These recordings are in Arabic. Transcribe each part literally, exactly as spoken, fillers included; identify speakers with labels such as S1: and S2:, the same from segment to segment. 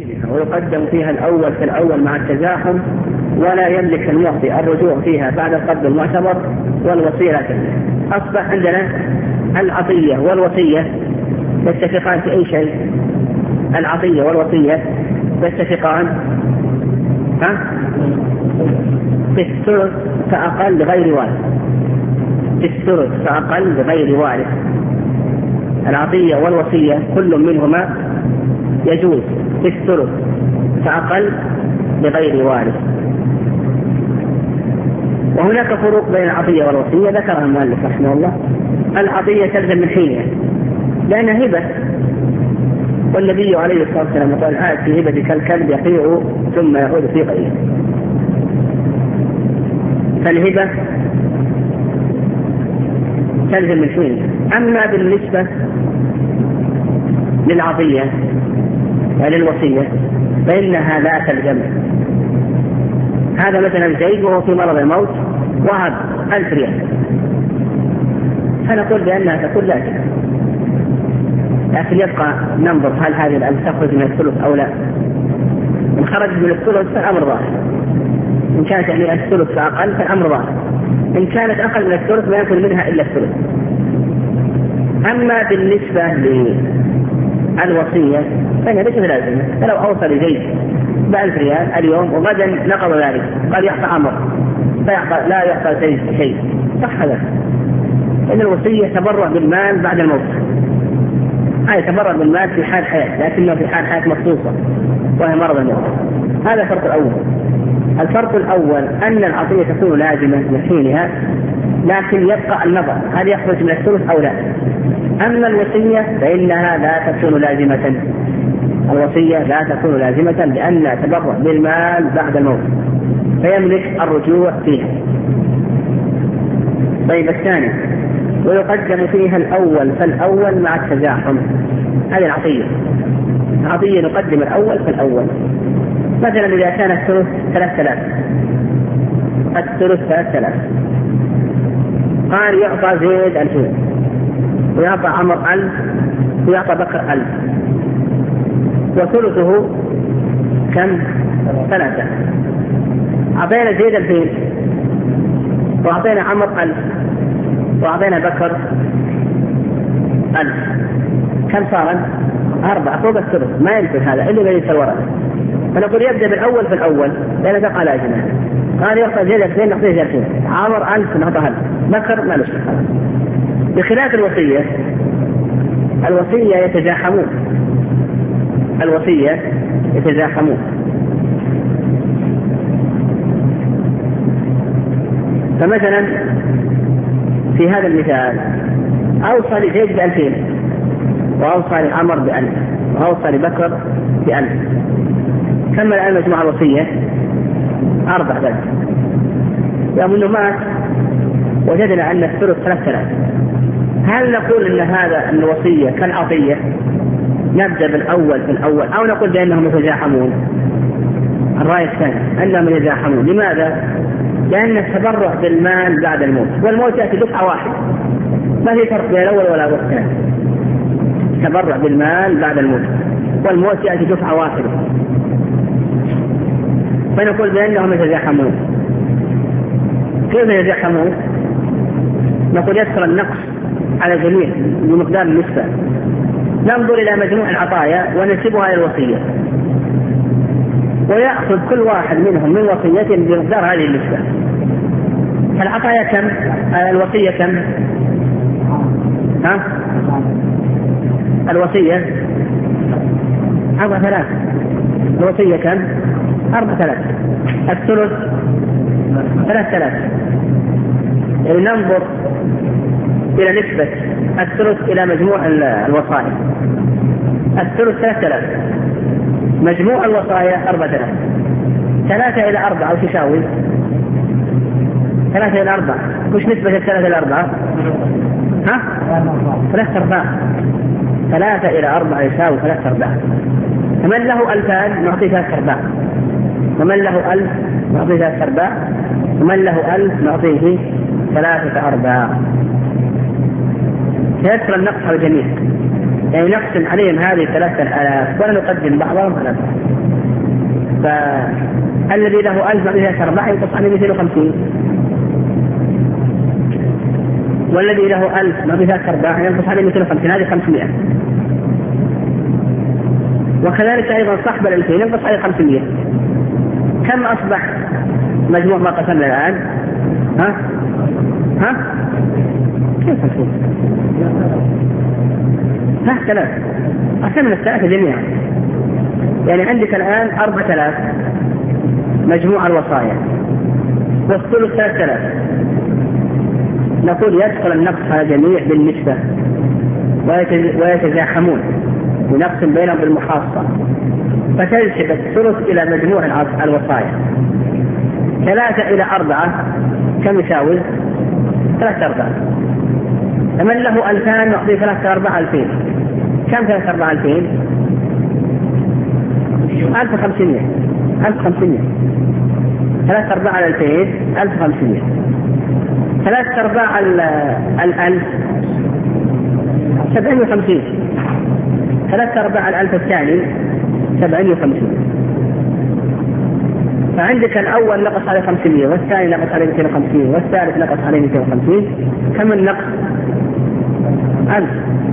S1: ويقدم فيها الأول في الأول مع التزاحم، ولا يملك المعطي الرجوع فيها بعد القبض المعتبر، والوصية لا تملك. أصبح عندنا العطية والوصية يتفقان في أي شيء. العطية والوصية يتفقان ها؟ في الثلث فأقل لغير وارث. في الثلث فأقل لغير وارث. العطية والوصية كل منهما يجوز في الثلث فأقل لغير وارث. وهناك فروق بين العطية والوصية ذكرها المؤلف رحمه الله. العطية تلزم من حينها لأنها هبة، والنبي عليه الصلاة والسلام قال: آت في هبتك الكلب يقيع ثم يعود في قيئه. فالهبة تلزم من حينها. أما بالنسبة للعطية وللوصية فإنها لا تلزم. هذا مثلا زيد وهو في مرض الموت وهب ألف ريال، فنقول بأنها تكون لازمة، لكن يبقى ننظر هل هذه الألف تخرج من الثلث أو لا. إن خرجت من الثلث فالأمر ظاهر، إن كانت يعني الثلث فأقل فالأمر ظاهر، إن كانت أقل من الثلث لا يكون منها إلا الثلث. أما بالنسبة للوصية فهي ليست لازمة. فلو أوصل زيد بألف ريال اليوم وغدا نقض ذلك قال يعطى عمر فيعطى لا يعطى زيد شيء، صح هذا؟ إن الوصية تبرع بالمال بعد الموت. هذا تبرع بالمال في حال حياة، لكنه في حال حياة مخصوصة وهي مرض الموت. هذا الفرق الأول. الفرق الأول أن العطية تكون لازمة من حينها، لكن يبقى النظر هل يخرج من الثلث أو لا. أما الوصية فإنها لا تكون لازمة. الوصية لا تكون لازمة لأنها تبرع بالمال بعد الموت فيملك الرجوع فيها. طيب الثاني: ويقدم فيها الأول فالأول مع التزاحم. هذه العطية. العطية نقدم الأول فالأول. مثلا إذا كان الثلث ثلاث ثلاث الثلث ثلاث ثلاث قال يعطى زيد ألفين ويعطى عمر ألف ويعطى بكر ألف، وثلثه كم؟ ثلاثة. أعطينا زيد ألفين وأعطينا عمر ألف وأعطينا بكر ألف، كم صار؟ أربعة فوق الثلث. ما يمكن هذا إلا ليس الورثة. فنقول يبدأ بالأول في الأول لأن تقع لازمة. قال يعطى زيد ألفين نعطيه زيد ألفين، عمر ألف نعطيه ألف، بكر ما نشرح. بخلاف الوصية، الوصية يتزاحمون. الوصية يتزاحمون. فمثلا في هذا المثال أوصى لزيد بألفين وأوصى لعمر بألف وأوصى لبكر بألف. كمل الآن مجموعة الوصية أربع بس. يوم أنه مات وجدنا أن الثلث ثلاث ثلاث، هل نقول أن هذا الوصية كالعطية نبدأ بالأول في الأول، أو نقول بأنهم يتزاحمون؟ الرأي الثاني أنهم يتزاحمون. لماذا؟ لأن التبرع بالمال بعد الموت، والموت يأتي دفعة واحدة، ما في فرق بين الأول ولا الثاني. التبرع بالمال بعد الموت والموت يأتي دفعة واحدة، فنقول بأنهم يتزاحمون. كيف يتزاحمون؟ نقول يكثر النقص على الجميع بمقدار النسبة. ننظر إلى مجموع العطايا وننسبها إلى الوصية، ويأخذ كل واحد منهم من وصيته بمقدار هذه النسبة. فالعطايا كم؟ الوصية كم؟ ها؟ الوصية أربع ثلاث. الوصية كم؟ أربع ثلاث. الثلث ثلاث ثلاث. يعني ننظر إلى نسبة الثلث إلى مجموع الوصايا. الثلث ثلاث ثلاث، مجموع الوصايا أربع ثلاث. ثلاثة إلى أربعة وتساوي ثلاثة إلى أربعة. وش نسبة الثلاثة إلى أربعة؟ ها؟ ثلاثة أرباع. ثلاثة إلى أربعة يساوي ثلاثة أرباع. فمن له ألفان نعطيه ثلاثة أرباع، ومن له ألف نعطيه ثلاثة أرباع، ومن له ألف نعطيه ثلاثة أرباع. سيكثر النقص على الجميع. يعني نقسم عليهم هذه ثلاثة آلاف ولا نقدم بعضهم على بعض. فالذي له ألف مئة أربعة ينقص عليه مئتين وخمسين، والذي له ألف مئة أربعة ينقص عليه مئتين وخمسين، هذه خمسمائة. وكذلك أيضا صاحب الألفين ينقص عليه خمسمائة. كم أصبح مجموع ما قسمنا الآن؟ ها؟ ها؟ كيف تكون؟ ها ثلاث، قسمنا الثلاثة جميعا. يعني عندك الآن أربعة آلاف مجموع الوصايا والثلث ثلاثة آلاف. نقول يدخل النقص على جميع بالنسبة ويتزاحمون ونقسم بينهم بالمحاصة، فتنسب الثلث إلى مجموع الوصايا. ثلاثة إلى أربعة كم يساوي؟ ثلاثة أربعة. فمن له ألفان نعطيه ثلاثة أربعة ألفين. كم ثلاثة أربعة ألفين؟ ألف وخمسمائة. ألف وخمسمائة. ثلاثة أربعة ألفين ألف وخمسمائة. ثلاثة أرباع الألف سبعين وخمسين. ثلاثة أرباع الألف الثاني سبعين وخمسين. فعندك الأول نقص عليه خمسمائة، والثاني نقص عليه مئتين وخمسين، والثالث نقص عليه مئتين وخمسين. كم النقص؟ ألف.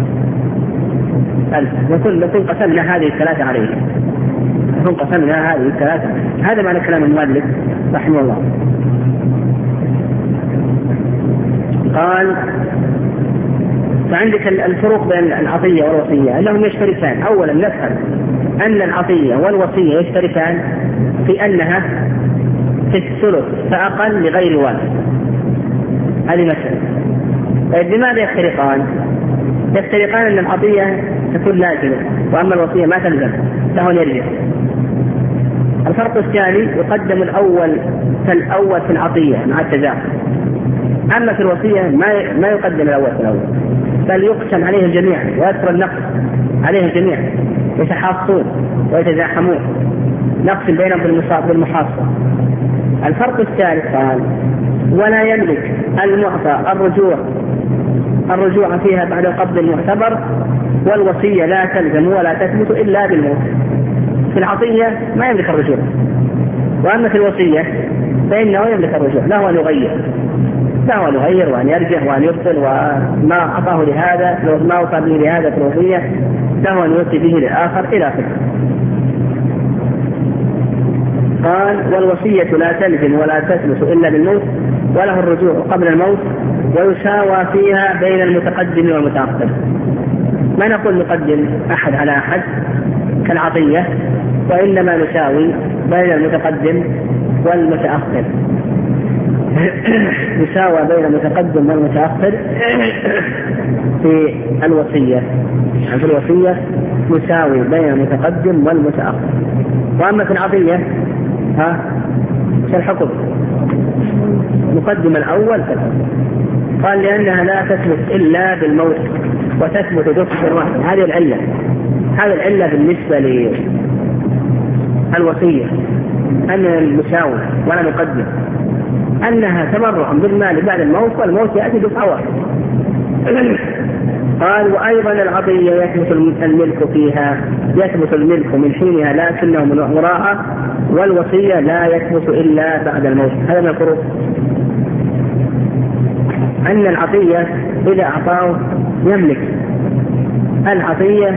S1: ألف. وكل لكن قسمنا هذه الثلاثة عليه. لكن قسمنا هذه الثلاثة. هذا معنى كلام المؤلف رحمه الله. قال فعندك الفروق بين العطية والوصية أنهم يشتركان. أولا نفهم أن العطية والوصية يشتركان في أنها في الثلث فأقل لغير والد. هذه مسألة. طيب لماذا يفترقان؟ يفترقان أن العطية تكون لازمة وأما الوصية ما تلزم، له يرجع. الفرق الثاني يقدم الأول فالأول في العطية مع التزاحم، أما في الوصية ما ما يقدم الأول في الأول، بل يقسم عليه الجميع ويذكر النقص عليه الجميع، يتحاصون ويتزاحمون، نقسم بينهم بالمحاصة. الفرق الثالث قال ولا يملك المعطى الرجوع الرجوع فيها بعد القبض المعتبر، والوصية لا تلزم ولا تثبت إلا بالموت. في العطية ما يملك الرجوع، وأما في الوصية فإنه يملك الرجوع، له أن يغير له أن يغير وأن يرجع وأن يبطل، وما أعطاه لهذا لو ما أوصى به لهذا في الوصية له أن يوصي به للآخر إلى آخره. قال والوصية لا تلزم ولا تثبت إلا بالموت، وله الرجوع قبل الموت، ويساوى فيها بين المتقدم والمتأخر. ما نقول نقدم أحد على أحد كالعطية، وإنما نساوي بين المتقدم والمتأخر. يساوى بين المتقدم والمتأخر في الوصية. في الوصية يساوي بين المتقدم والمتأخر. وأما في العطية ها في الحكم مقدم الأول قال لأنها لا تثبت إلا بالموت وتثبت دفعة واحدة. هذه العلة هذه العلة بالنسبة للوصية أن المساوي ولا نقدم أنها تبرع بالمال بعد الموت، والموت يأتي دفعة واحدة. قال وأيضا العطية يثبت الملك فيها يثبت الملك من حينها لكنه من وراءها، والوصية لا يثبت إلا بعد الموت. هذا من الفروق، أن العطية إذا أعطاه يملك العطية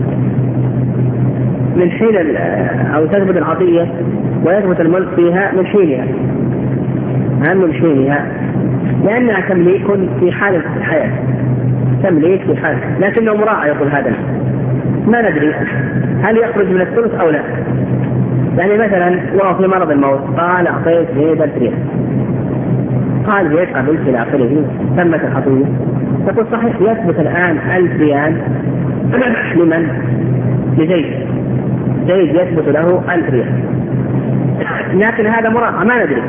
S1: من حين أو تثبت العطية ويثبت الملك فيها من حينها أهم من حينها، لأنها تمليك في حالة الحياة، تمليك في حالة، لكنه مراعى. يقول هذا ما ندري هل يخرج من الثلث أو لا. يعني مثلا وهو في مرض الموت قال أعطيت زيد ألف ريال، قال زيد قبلت إلى آخره، تمت العطية. تقول صحيح يثبت الآن ألف ريال لمن؟ لزيد. زيد يثبت له ألف ريال، لكن هذا مراعى ما ندري،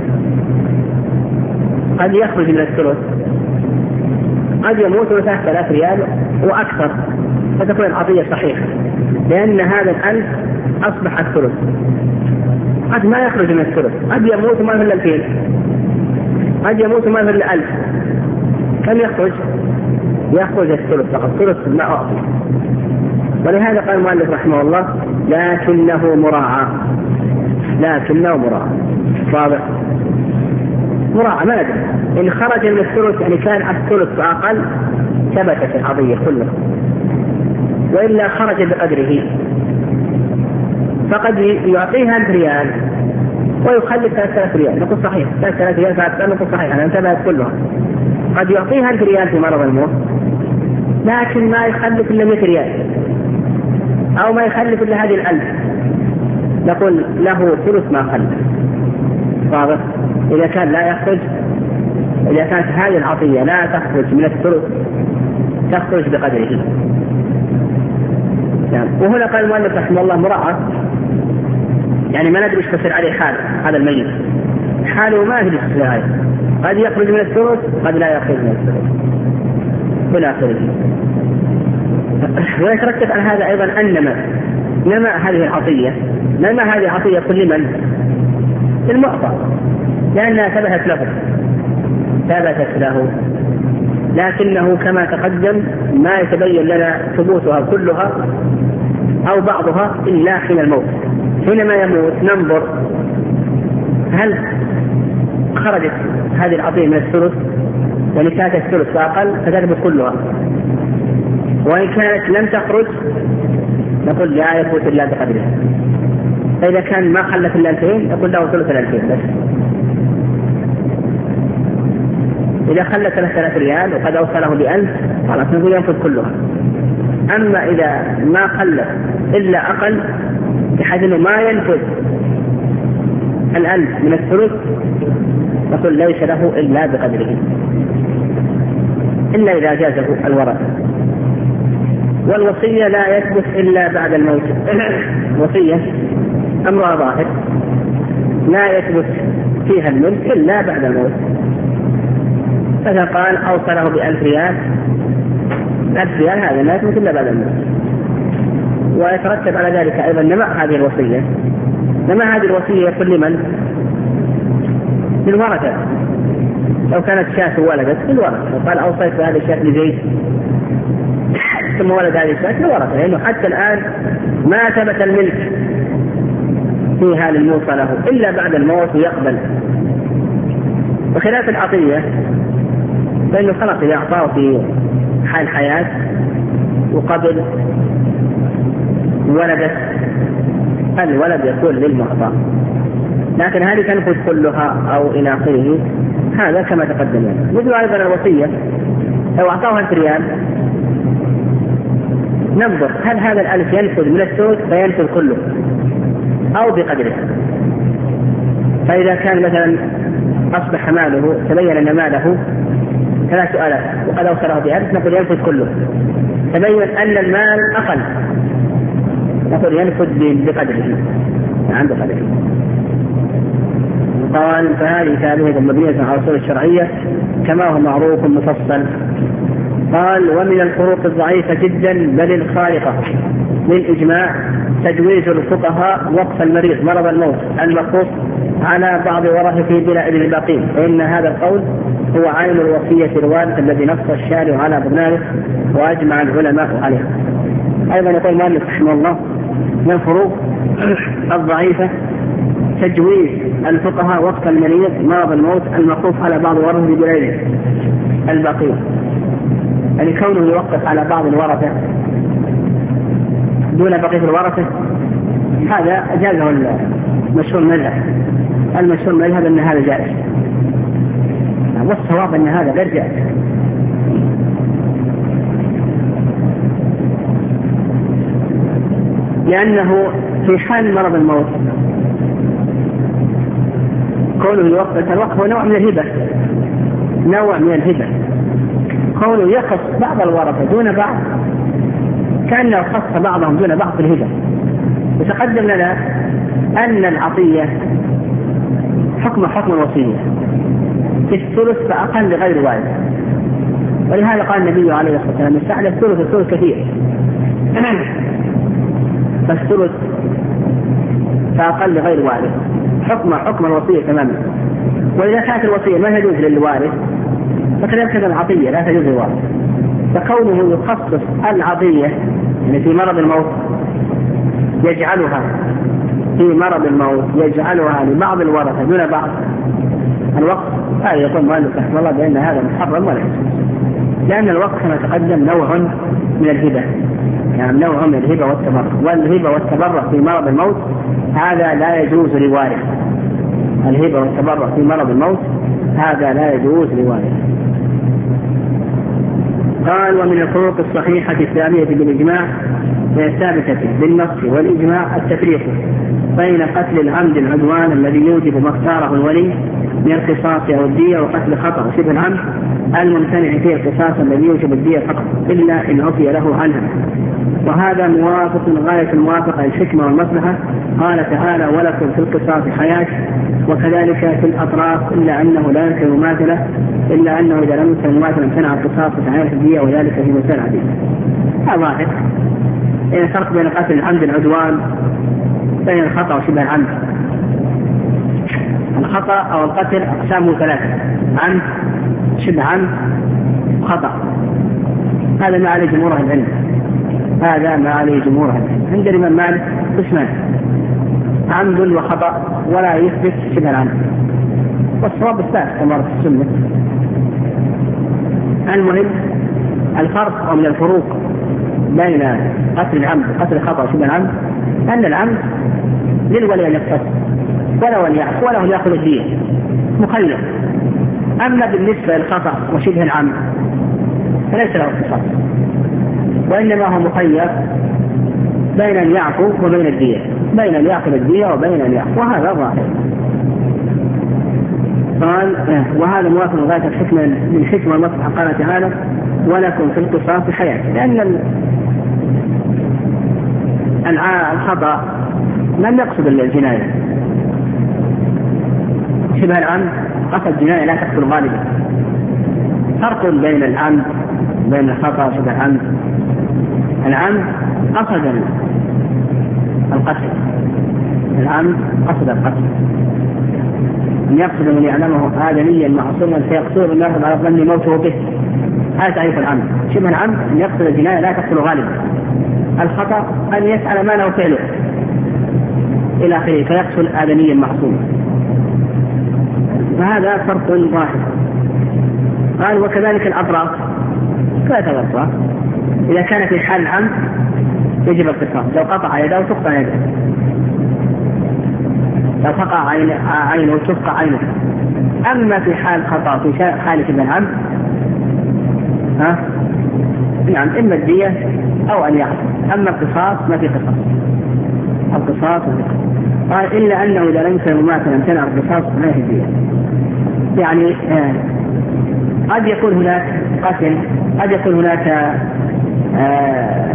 S1: قد يخرج من الثلث، قد يموت ثلاثة آلاف ريال وأكثر، فتكون العطية صحيحة لأن هذا الألف أصبح الثلث. قد ما يخرج من الثلث، قد يموت ما في الألفين، قد يموت ما في الألف، كم يخرج؟ يخرج الثلث فقط، ثلث ما أعطي. ولهذا قال المؤلف رحمه الله لكنه مراعى، لكنه مراعى واضح، مراعى ما ندري إن خرج من الثلث يعني كان الثلث فأقل ثبتت العطية كلها، وإلا خرج بقدره، فقد يعطيها ألف ريال ويخلف ثلاثة آلاف ريال، نقول صحيح ثلاثة آلاف ريال فأكثر، نقول صحيح أنا انتبهت كلها. قد يعطيها ألف ريال في مرض الموت لكن ما يخلف إلا مئة ريال أو ما يخلف إلا هذه الألف، نقول له ثلث ما خلف واضح. إذا كان لا يخرج، إذا كانت هذه العطية لا تخرج من الثلث تخرج بقدره. يعني وهنا قال المؤلف رحمه الله مراعى، يعني ما ندري ايش تصير عليه حال هذا الميت، حاله ما ندري ايش عليه، قد يخرج من الثلث قد لا يخرج من الثلث إلى آخره. ويترتب على هذا أيضا أن نما نما هذه العطية، نما هذه العطية كل من المعطى لأنها ثبتت له ثبتت له لكنه كما تقدم ما يتبين لنا ثبوتها كلها أو بعضها إلا حين الموت. حينما يموت ننظر هل خرجت هذه العطية من الثلث، يعني كانت الثلث فأقل فتثبت كلها، وإن كانت لم تخرج نقول لا يثبت إلا بقدرها. فإذا كان ما خلت إلا ألفين نقول له ثلث الألفين بس. إذا خلت ثلاثة آلاف ريال وقد أوصله بألف خلاص نقول ينفذ كلها. أما إذا ما خلت إلا أقل بحيث أنه ما ينفذ الألف من الثلث نقول ليس له إلا بقدره إلا إذا جازه الورثة. والوصية لا يثبت إلا بعد الموت. وصية أمرها ظاهر لا يثبت فيها الملك إلا بعد الموت. فإذا قال أوصله بألف ريال، ألف ريال هذا لا يثبت إلا بعد الموت. ويترتب على ذلك أيضا نماء هذه الوصية. نماء هذه الوصية يكون لمن؟ للورثة. لو كانت شاة ولدت للورثة، قال أوصيت هذه الشاة لزيد ثم ولد هذه الشاة للورثة، لأنه حتى الآن ما ثبت الملك فيها للموصى له إلا بعد الموت يقبل. وخلاف العطية فإنه خلاص إذا أعطاه في حال حياة وقبل ولدت الولد يكون للمعطى، لكن هذه تنفذ كلها أو إلى آخره، هذا كما تقدم. مثل أيضا الوصية لو أعطاه ألف ريال ننظر هل هذا الألف ينفذ من الثلث فينفذ كله أو بقدره. فإذا كان مثلا أصبح ماله تبين أن ماله ثلاثة آلاف وقد أوصله بألف نقول ينفذ كله. تبين أن المال أقل نقول ينفذ بقدره عن بقدره. قال فهذه ثابتة مبنية على الأصول الشرعية كما هو معروف مفصل. قال ومن الفروق الضعيفة جدا بل الخارقة للإجماع تجويز الفقهاء وقف المريض مرض الموت المخصوص على بعض ورثته بلا إذن الباقين، فإن هذا القول هو عين الوصية الوارث الذي نص الشارع على بنائه وأجمع العلماء عليه. أيضا يقول مالك رحمه الله من الفروق الضعيفة تجويز الفقهاء وقف المريض مرض الموت المخصوص على بعض ورثته بلا إذن الباقين، يعني كونه يوقف على بعض الورثة دون بقية الورثة هذا جازه المشهور مذهب. المشهور مذهب أن هذا جائز، والصواب أن هذا غير جائز. لأنه في حال مرض الموت كونه يوقف الوقف هو نوع من الهبة، نوع من الهبة. كونه يخص بعض الورثة دون بعض كأنه خص بعضهم دون بعض في الهبة. وتقدم لنا أن العطية حكم حكم الوصية في الثلث فأقل لغير وارث، ولهذا قال النبي عليه الصلاة والسلام استعلى الثلث الثلث كثير فالثلث فأقل لغير وارث حكم حكم الوصية تماما. وإذا كانت الوصية ما تجوز للوارث فكذلك العطية لا تجوز للوارث. فكونه يخصص العطية يعني في مرض الموت يجعلها في مرض الموت يجعلها لبعض الورثة دون بعض الوقت، هذا يقول مؤلف رحمه الله بأن هذا محرم ولا يجوز، لأن الوقت كما تقدم نوع من الهبة، يعني نوع من الهبة والتبرع، والهبة والتبرع في مرض الموت هذا لا يجوز لوارث. الهبة والتبرع في مرض الموت هذا لا يجوز لوارث. قال: ومن الفروق الصحيحة الثابتة بالإجماع ثابتة بالنص والإجماع التفريق بين قتل العمد العدوان الذي يوجب ما اختاره الولي من القصاص أو الدية، وقتل خطأ وشبه العمد الممتنع فيه القصاص الذي يوجب الدية فقط إلا إن عفي له عنها، وهذا موافق غاية الموافقة للحكمة والمصلحة. قال تعالى: ولكم في القصاص حياة، وكذلك في الأطراف، إلا أنه لا يمكن مماثلة إلا أنه إذا لم يكن مماثلا امتنع القصاص وتعالى الدية، وذلك في مسألة عديدة. هذا ظاهر. إيه الفرق بين قتل العمد العدوان بين الخطأ وشبه العمد؟ الخطأ أو القتل أقسامه ثلاثة: عمد، شبه عمد، خطأ. هذا ما عليه جمهور أهل العلم، هذا ما عليه جمهور أهل العلم. عند الإمام مالك قسمان: عمد وخطأ، ولا يثبت شبه العمد، والصواب الثالث كما ورد في السنة. المهم الفرق أو من الفروق بين قتل العمد وقتل الخطأ وشبه العمد أن العمد للولي أن يقتص ولا ولي يعفو ولا يأخذ الدية، مخير. أما بالنسبة للخطأ وشبه العمد فليس له اختصاص، وإنما هو مخير بين أن يعفو وبين الدية، بين أن يأخذ الدية وبين أن يعفو، وهذا ظاهر. قال: وهذا موافق غاية الحكمة للحكمة والمصلحة. قال تعالى: ولكم في القصاص حياة، لأن الخطأ لم يقصد الجناية، شبه العمد قصد الجناية لا تقتل غالبا. فرق بين العمد بين الخطأ وشبه العمد: العمد قصد القتل، العمد قصد القتل، أن يقصد من يعلمه آدميا معصوما فيقصد أن يأخذ على ظن موته به، هذا تعريف العمد. شبه العمد أن يقصد الجناية لا تقتل غالبا. الخطأ أن يسأل ما له فعله إلى آخره فيقتل آدميا معصوما، فهذا فرق واحد. قال: وكذلك الأطراف، ثلاثة أطراف. إذا كان في حال العمد يجب القصاص، لو قطع يده تقطع يده، لو فقع عينه تفقع عينه. أما في حال خطأ في حال شبه العمد ها نعم إما الدية أو أن يعفو. أما القصاص ما في قصاص، القصاص قال: إلا أنه إذا لم يكن مماثلا امتنع القصاص ما في الدية. يعني آه قد يكون هناك قتل، قد يكون هناك آه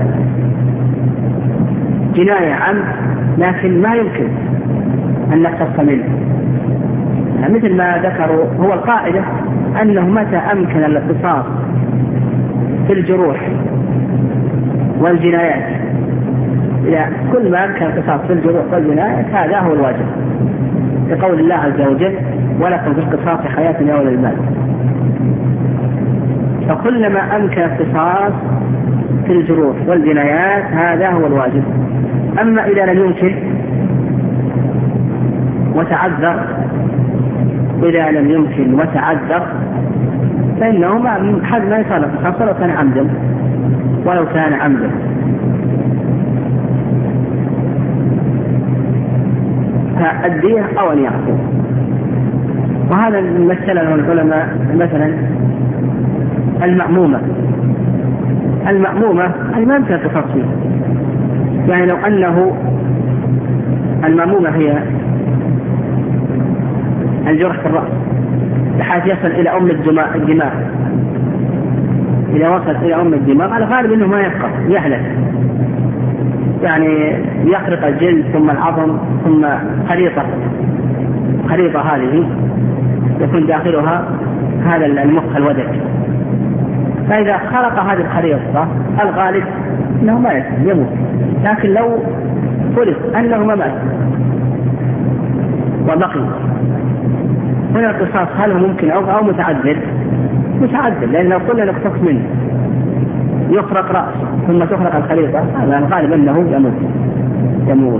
S1: جناية عمد، لكن ما يمكن أن نقتص منه. يعني مثل ما ذكروا، هو القاعدة أنه متى أمكن الاقتصاص في الجروح والجنايات، إذا كل ما أمكن الاقتصاص في الجروح والجنايات هذا هو الواجب، لقول الله عز وجل: ولكم في القصاص حياة يا أولي الألباب. فكلما أمكن الاقتصاص في الجروح والجنايات هذا هو الواجب. أما إذا لم يمكن وتعذر، إذا لم يمكن وتعذر فإنه ما حد ما يصال القصاص ولو كان عمدا، ولو كان عمدا. فالدية أو أن يعفو. وهذا مثله العلماء مثلا المأمومة. المأمومة ما يمكن القصاص فيها، يعني لو أنه المأمومة هي الجرح في الرأس بحيث يصل إلى أم الدماء الدماء إذا وصل إلى أم الدماء على غالب أنه ما يبقى يهلك، يعني يخرق الجلد ثم العظم ثم خريطة خريطة هذه يكون داخلها هذا المخ الودك. فإذا خرق هذه الخريطة الغالب أنه ما يموت، لكن لو فرض أنه ما مات وبقي، هنا القصاص هل هو ممكن أو, أو متعدد؟ متعدد، لأن لو قلنا نقتص منه يخرق رأس ثم تخرق الخليطة، هذا الغالب أنه يموت يموت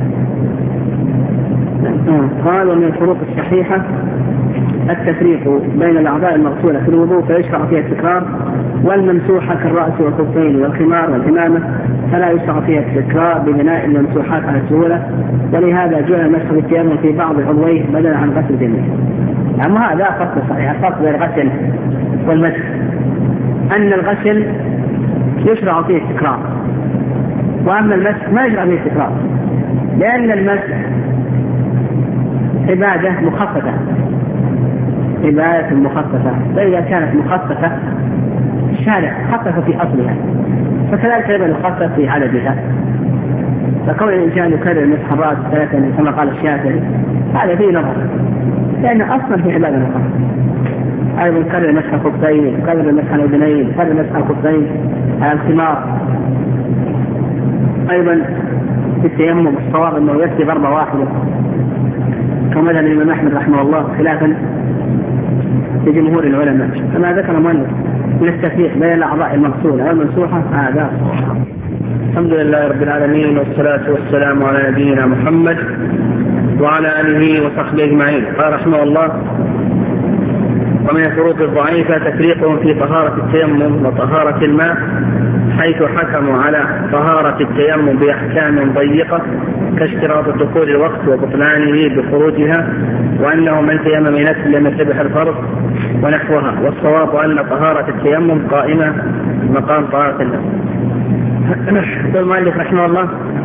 S1: قال ومن الفروق الصحيحة التفريق بين الأعضاء المغسولة في الوضوء فيشرع فيها التكرار، والممسوحة كالرأس والخفين والخمار والعمامة فلا يشرع فيها التكرار ببناء الممسوحات على السهولة، ولهذا جعل المسح بالتيمم في بعض العضوين بدلا عن غسل الجميع. أما هذا فرق صحيح، الفرق بين الغسل والمسح أن الغسل يشرع فيه التكرار، وأما المسح ما يشرع فيه التكرار، لأن المسح عبادة مخففة عبادة مخففة، فإذا كانت مخففة الشارع خفف في أصلها فكذلك يبقى مخفف في عددها. فكون الإنسان يكرر مسح الرأس ثلاثا كما قال الشافعي هذا فيه نظر، لأن أصلا في عبادة مخففة. أيضا يكرر مسح الخفين، يكرر مسح الأذنين، يكرر مسح الخفين على الخمار. أيضا في التيمم الصواب أنه يكفي ضربة واحدة كما ذهب الإمام أحمد رحمه الله خلافا لجمهور العلماء، كما ذكر مؤلف من التفريق بين الأعضاء المغسولة والممسوحة هذا.
S2: الحمد لله رب العالمين، والصلاة والسلام على نبينا محمد وعلى آله وصحبه أجمعين. قال رحمه الله: ومن الفروق الضعيفة تفريقهم في طهارة التيمم وطهارة الماء، حيث حكموا على طهارة التيمم بأحكام ضيقة كاشتراط دخول الوقت وبطلانه بخروجها، وأنه من تيمم نفسه لم يسبح الفرض ونحوها، والصواب أن طهارة التيمم قائمة مقام طهارة النفس. يقول المؤلف رحمه الله: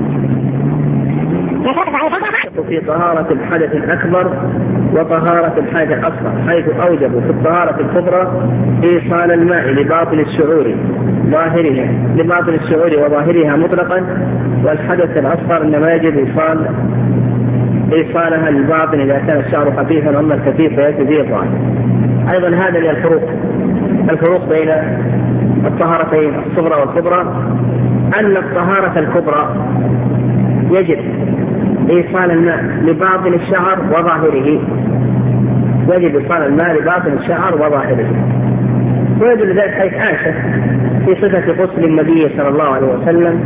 S2: في طهارة الحدث الأكبر وطهارة الحدث الأصغر، حيث أوجبوا في الطهارة الكبرى إيصال الماء لباطن الشعور ظاهرها لباطن الشعور وظاهرها مطلقا، والحدث الأصغر إنما يجب إيصال إيصالها للباطن إذا كان الشعر خفيفا، أما الخفيف فيأتي به الظاهر. أيضا هذا من الفروق الفروق بين الطهارتين الصغرى والكبرى، أن الطهارة الكبرى يجب إيصال الماء لباطن الشعر وظاهره يجب إيصال الماء لباطن الشعر وظاهره ويدل ذلك حيث عائشة في صفة غسل النبي صلى الله عليه وسلم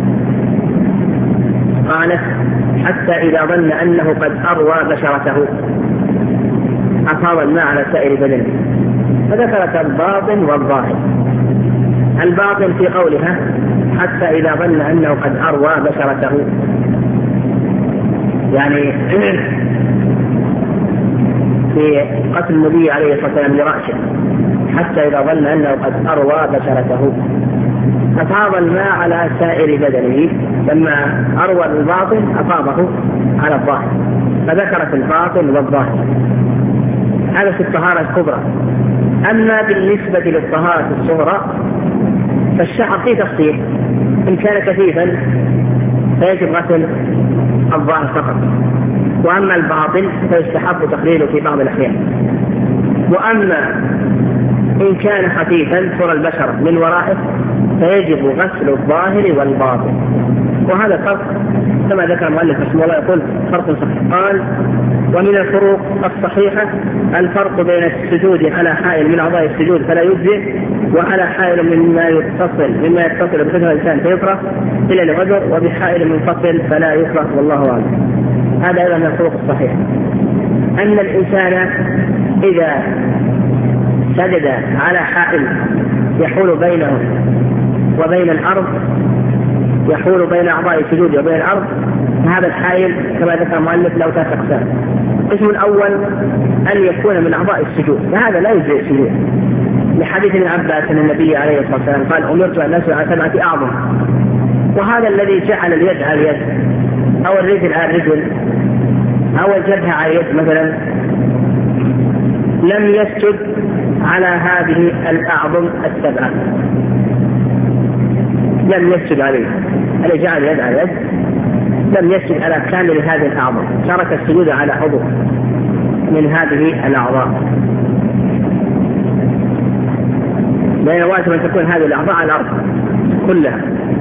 S2: قالت: حتى إذا ظن أنه قد أروى بشرته أفاض الماء على سائر بدنه. فذكرت الباطن والظاهر. الباطن في قولها حتى إذا ظن أنه قد أروى بشرته، يعني في قتل النبي عليه الصلاة والسلام لرأسه، حتى إذا ظن أنه قد أروى بشرته أفاض الماء على سائر بدنه، لما أروى الباطن أفاضه على الظاهر، فذكرت الباطن والظاهر. هذا في الطهارة الكبرى. أما بالنسبة للطهارة الصغرى فالشعر فيه تفصيل، إن كان كثيفا فيجب غسل الظاهر فقط، وأما الباطن فيستحب تقليله في بعض الأحيان، وأما إن كان خفيفا صار البشر من ورائه فيجب غسل الظاهر والباطن. وهذا فرق كما ذكر المؤلف رحمه الله، يقول فرق صحيح. قال: ومن الفروق الصحيحة الفرق بين السجود على حائل من أعضاء السجود فلا يجزئ، وعلى حائل مما يتصل مما يتصل بحجر الإنسان فيكره إلا لعذر، وبحائل منفصل فلا يكره، والله أعلم. هذا أيضا من الفروق الصحيحة، أن الإنسان إذا سجد على حائل يحول بينه وبين الأرض يحول بين أعضاء السجود وبين الأرض، هذا الحائل كما ذكر المؤلف له ثلاث أقسام. القسم الأول أن يكون من أعضاء السجود، فهذا لا يجزئ السجود، لحديث ابن عباس أن النبي عليه الصلاة والسلام قال: أمرت أن أسجد على سبعة أعظم. وهذا الذي جعل اليد على اليد أو الرجل على الرجل أو الجبهة على اليد مثلا لم يسجد على هذه الأعظم السبعة، لم يسجد عليه. الذي جعل اليد على اليد لم يسجد على كامل هذه الأعضاء، ترك السجود على عضو من هذه الأعضاء، لأن واجب أن تكون هذه الأعضاء على الأرض كلها،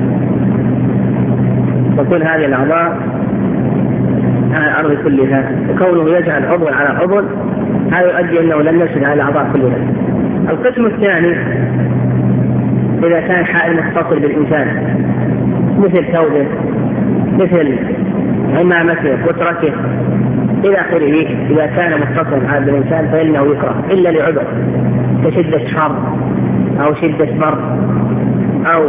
S2: تكون هذه الأعضاء على الأرض كلها، وكونه يجعل عضو على عضو هذا يؤدي أنه لم يسجد على الأعضاء كلها. القسم الثاني
S1: إذا كان حائل متصل بالإنسان مثل ثوبه مثل عمامته وتركه إلى آخره، إذا كان متصلا بالإنسان فإنه يكره إلا لعذر كشدة حر أو شدة برد أو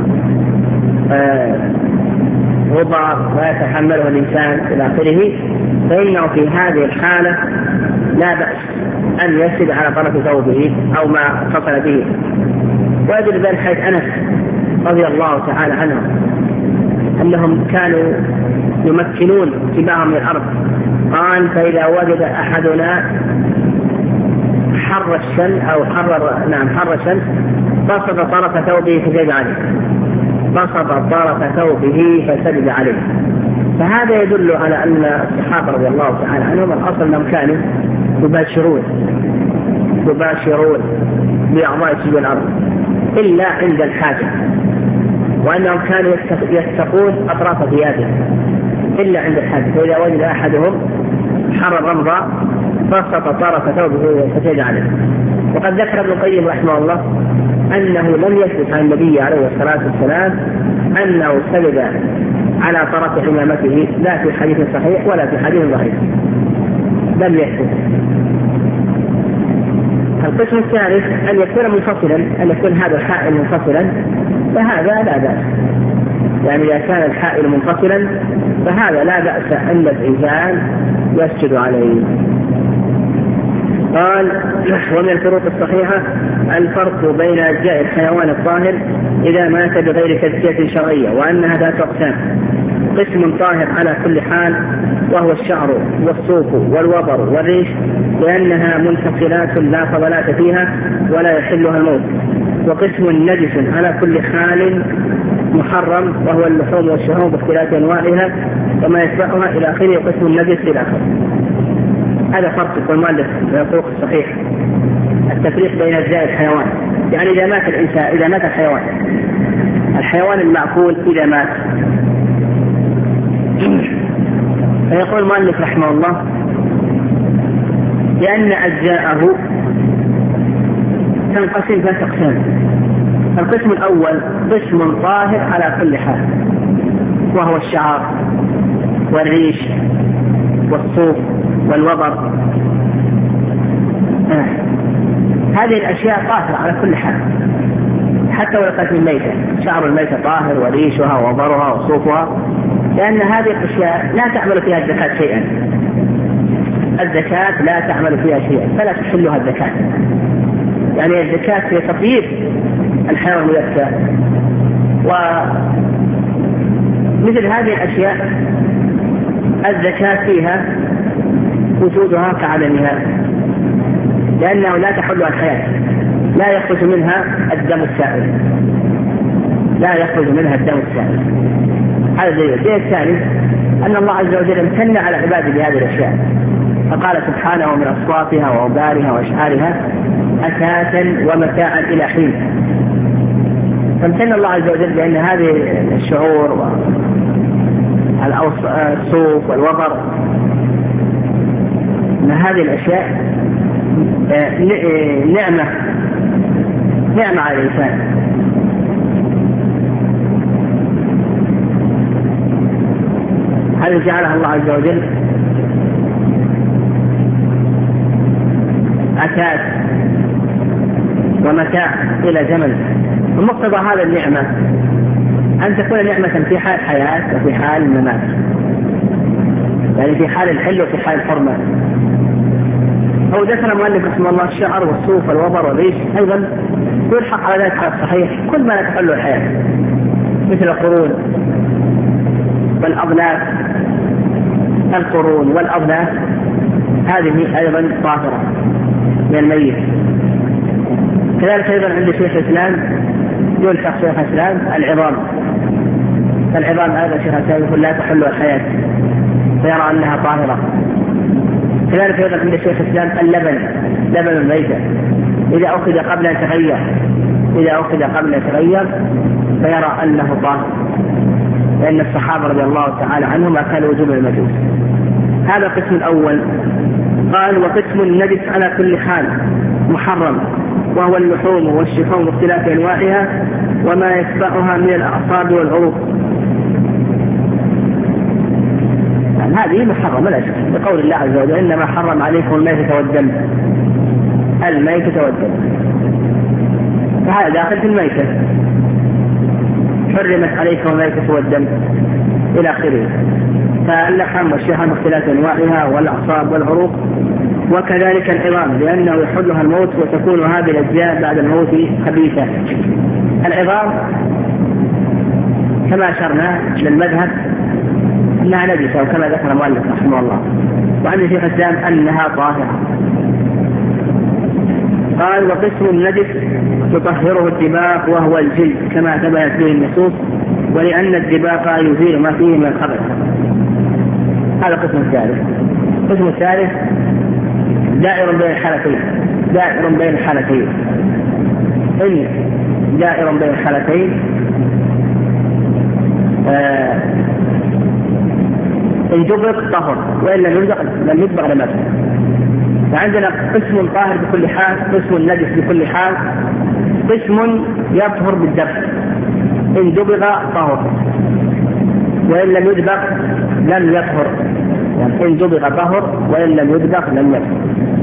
S1: آه غبار لا يتحمله الإنسان إلى آخره، فإنه في هذه الحالة لا بأس أن يسد على طرف ثوبه أو ما اتصل به. ويدل ذلك حيث أنس رضي الله تعالى عنه أنهم كانوا يمكنون سباهم من الأرض، قال فإذا وجد أحدنا حر الشمس أو حر نعم حر الشمس بسط طرف ثوبه فسجد عليه، بسط طرف ثوبه فسجد عليه. فهذا يدل على أن الصحابة رضي الله تعالى عنهم الأصل أنهم كانوا يباشرون يباشرون بأعضاء سجود الأرض إلا عند الحاجة، وأنهم كانوا يتقون أطراف ثيابهم إلا عند الحاجة. فإذا وجد أحدهم حر الرمضة بسط طرف ثوبه فسجد عليه. وقد ذكر ابن القيم رحمه الله أنه لم يثبت عن النبي عليه الصلاة والسلام أنه سجد على طرف عمامته لا في حديث صحيح ولا في حديث ضعيف، لم يثبت. القسم الثالث أن يكون منفصلا، أن يكون هذا الحائل منفصلا فهذا لا بأس، يعني إذا كان الحائل منفصلا فهذا لا بأس أن الإنسان يسجد عليه. قال ومن الفروق الصحيحة الفرق بين أجزاء الحيوان الطاهر إذا مات بغير تزكية شرعية، وأنها ذات أقسام: قسم طاهر على كل حال وهو الشعر والصوف والوبر والريش لأنها منفصلات لا فضلات فيها ولا يحلها الموت، وقسم نجس على كل حال محرم وهو اللحوم والشهوم باختلاف أنواعها وما يتبعها إلى آخره، وقسم النجس إلى آخره. هذا فرق يقول المؤلف من الفروق الصحيح، التفريق بين أجزاء الحيوان. يعني إذا مات الإنسان، إذا مات الحيوان الحيوان المأكول إذا مات، فيقول المؤلف رحمه الله لأن أجزاءه تنقسم ثلاث أقسام. القسم الأول قسم طاهر على كل حال وهو الشعر والريش والصوف والوبر، آه. هذه الأشياء طاهرة على كل حال حتى ولو كانت من ميتة، شعر الميتة طاهر وريشها ووبرها وصوفها، لأن هذه الأشياء لا تعمل فيها الزكاة شيئا، الزكاة لا تعمل فيها شيئا فلا تحلها الزكاة. يعني الزكاة هي تطيب الحيوان المذكى، ومثل هذه الأشياء الزكاة فيها وجودها كعدمها، لأنه لا تحلها الحياة، لا يخرج منها الدم السائل، لا يخرج منها الدم السائل. هذا الدليل. الدليل الثاني أن الله عز وجل امتن على عباده بهذه الأشياء، فقال سبحانه ومن أصواتها وأوبارها وأشعارها أثاثا ومتاعا إلى حين. فامتن الله عز وجل بأن هذه الشعور والصوف والوبر أن هذه الأشياء نعمة نعمة على الإنسان. هذه جعلها الله عز وجل أثاث ومتاع إلى زمن. ومقتضى هذا النعمة أن تكون نعمة في حال حياة وفي حال الممات، يعني في حال الحل وفي حال الحرمة. أو ذكر المؤلف رحمه الله الشعر والصوف والوبر والريش أيضا يلحق على ذلك على الصحيح كل ما لا تحل الحياة، مثل القرون والأضلاف، القرون والأضلاف هذه أيضا طاهرة من الميت. كذلك أيضا عند شيخ الإسلام يلحق شيخ الإسلام العظام، فالعظام هذا شيخ الإسلام يقول لا تحل الحياة فيرى أنها طاهرة. كذلك أيضا عند شيخ الإسلام اللبن، لبن الميتة إذا أخذ قبل أن يتغير، إذا أخذ قبل أن يتغير فيرى أنه طاهر، لأن الصحابة رضي الله تعالى عنهم ما كانوا وجوب المجوس. هذا القسم الأول. قال وقسم النجس على كل حال محرم وهو اللحوم والشحوم واختلاف أنواعها وما يتبعها من الأعصاب والعروق. يعني هذه محرمة لا شك، بقول الله عز وجل إنما حرم عليكم الميتة والدم، الميتة والدم، فهذا داخل في الميتة، حرمت عليكم الميتة والدم إلى آخره. فاللحم والشحم اختلاف أنواعها والأعصاب والعروق، وكذلك العظام لأنه يحلها الموت وتكون هذه الأجزاء بعد الموت خبيثة. العظام كما أشرنا للمذهب أنها نجسة، وكما ذكر المؤلف رحمه الله، وعند شيخ الإسلام أنها طاهرة. قال وقسم النجس تطهره الدباغ وهو الجلد كما ثبتت به النصوص، ولأن الدباغ يزيل ما فيه من الخبث. هذا القسم الثالث. القسم الثالث دائر بين الحالتين، دائر بين الحالتين إن دائر بين الحالتين آه إن جبر طهر، وإلا لم يدبغ لم يدبغ. فعندنا قسم طاهر بكل حال، قسم نجس بكل حال، قسم يطهر بالدفع إن دبغ طهر، وإن لم يدبغ لم يطهر، يعني إن دبغ طهر وإن لم يدبغ لم يطهر.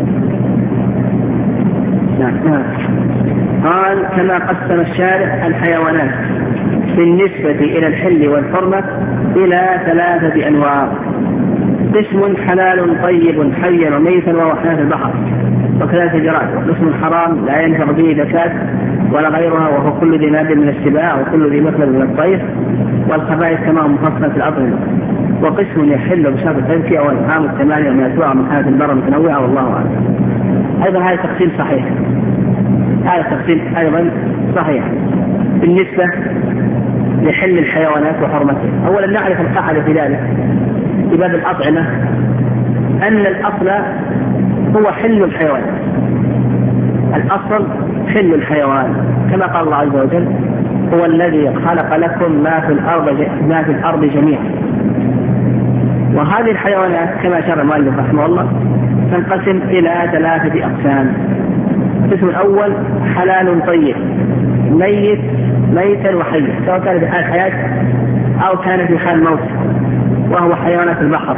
S1: نعم. قال كما قسم الشارع الحيوانات بالنسبة إلى الحل والحرمة إلى ثلاثة أنواع: قسم حلال طيب حيا وميتا وهو حياة البحر وكذلك الجراد، وقسم حرام لا ينفع به زكاة ولا غيرها وهو كل ذي ناب من السباع وكل ذي مخلب من الطير والخبائث كما هو مفصل في الأطعمة، وقسم يحل بشرط التزكية والإطعام الثمانية من الأسواع من حياة البر متنوعة والله أعلم. أيضا هذا تقسيم صحيح، هذا تقسيم أيضا صحيح بالنسبة لحل الحيوانات وحرمتها. أولا نعرف القاعدة في ذلك في باب الأطعمة أن الأصل هو حل الحيوان، الأصل حل الحيوان كما قال الله عز وجل هو الذي خلق لكم ما في الأرض ما في الأرض جميعا. وهذه الحيوانات كما شرع المؤلف رحمه الله تنقسم إلى ثلاثة أقسام. القسم الأول حلال طيب ميت ميتا وحيا، سواء كان في حال حياة أو كان في حال موت، وهو حيوانات البحر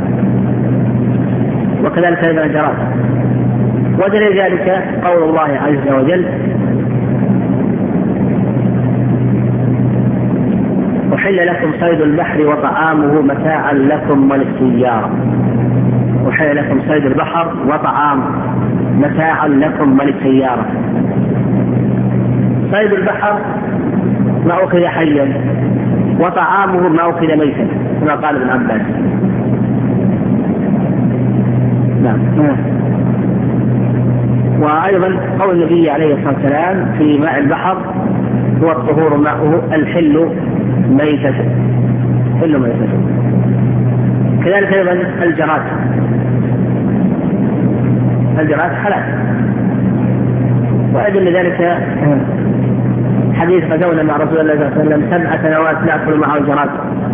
S1: وكذلك أيضا الجراد. ودليل ذلك قول الله عز وجل أحل لكم صيد البحر وطعامه متاعا لكم وللسيارة. أحل لكم صيد البحر وطعامه متاعا لكم وللسيارة. صيد البحر ما أخذ حيا وطعامه ما أخذ ميتا كما قال ابن عباس. نعم. وأيضا قول النبي عليه الصلاة والسلام في ماء البحر هو الطهور ماؤه الحل ميتة، حل ميتة. كذلك أيضا الجراد، الجراد حلال. وأيضا لذلك حديث غزونا مع رسول الله صلى الله عليه وسلم سبع سنوات نأكل معه الجراد.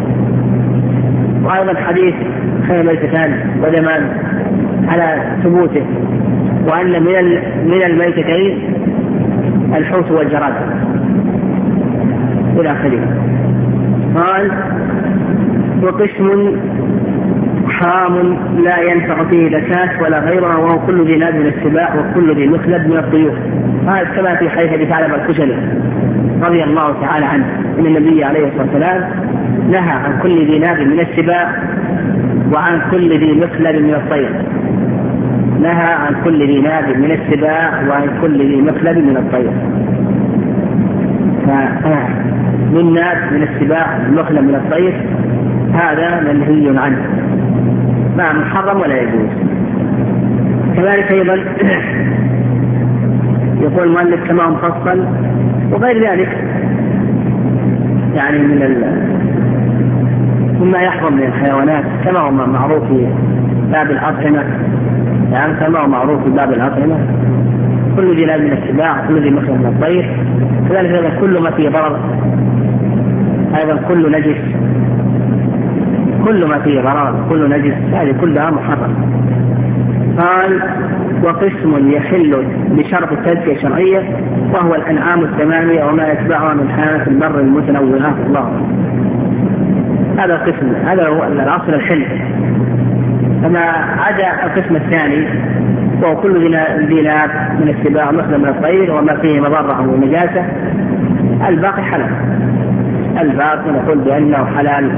S1: وأيضا حديث خير ميتتان ودمان على ثبوته، وأن من من الميتتين الحوت والجراد إلى آخره. قال وقسم حرام لا ينفع فيه زكاة ولا غيرها وهو كل ذي ناب من السباع وكل ذي مخلب من الطيور. هذا كما في حديث أبي ثعلبة الخشني رضي الله تعالى عنه أن النبي عليه الصلاة والسلام نهى عن كل ذي ناب من السباع وعن كل ذي مخلب من الطير. نهى عن كل ذي ناب من السباع وعن كل ذي مخلب من الطير. من ناب من السباع المخلب من الطير هذا منهي عنه، ما محرم ولا يجوز. كذلك أيضا يقول المؤلف كما هو مفصل وغير ذلك يعني من ال... مما يحرم من الحيوانات كما هو معروف في باب الأطعمة، يعني كما هو معروف في باب الأطعمة كل ذي ناب من السباع كل ذي مخلب من الطير. كذلك أيضا كل ما فيه ضرر، أيضا كل نجس، كل ما فيه ضرر كل نجس، هذه كلها محرم. قال وقسم يحل بشرط التزكية الشرعية وهو الأنعام الثمانية وما يتبعها من حيوانات البر المتنوعة. الله، هذا القسم، هذا هو الأصل الحل. فما عدا القسم الثاني وهو كل ذي ناب من السباع مثل من الطير وما فيه مضرة أو نجاسة، الباقي حلال. الباقي نقول بأنه حلال.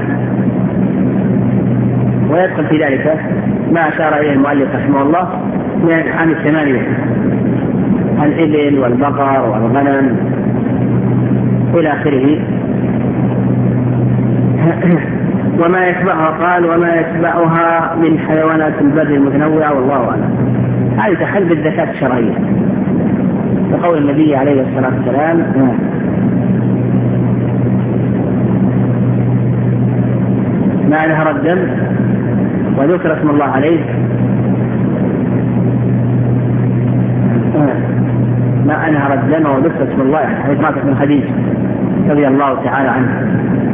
S1: ويدخل في ذلك ما أشار إليه المؤلف رحمه الله من الأنعام الثمانية، الإبل والبقر والغنم إلى آخره. وما يتبعها قال وما يتبعها من حيوانات البر المتنوعة والله أعلم. هذه تحل بالزكاة الشرعية وقول النبي عليه الصلاة والسلام ما نهر الدم وذكر اسم الله عليه ما أنهر الدم وذكر اسم الله، حديث رافع بن خديج رضي الله تعالى عنه.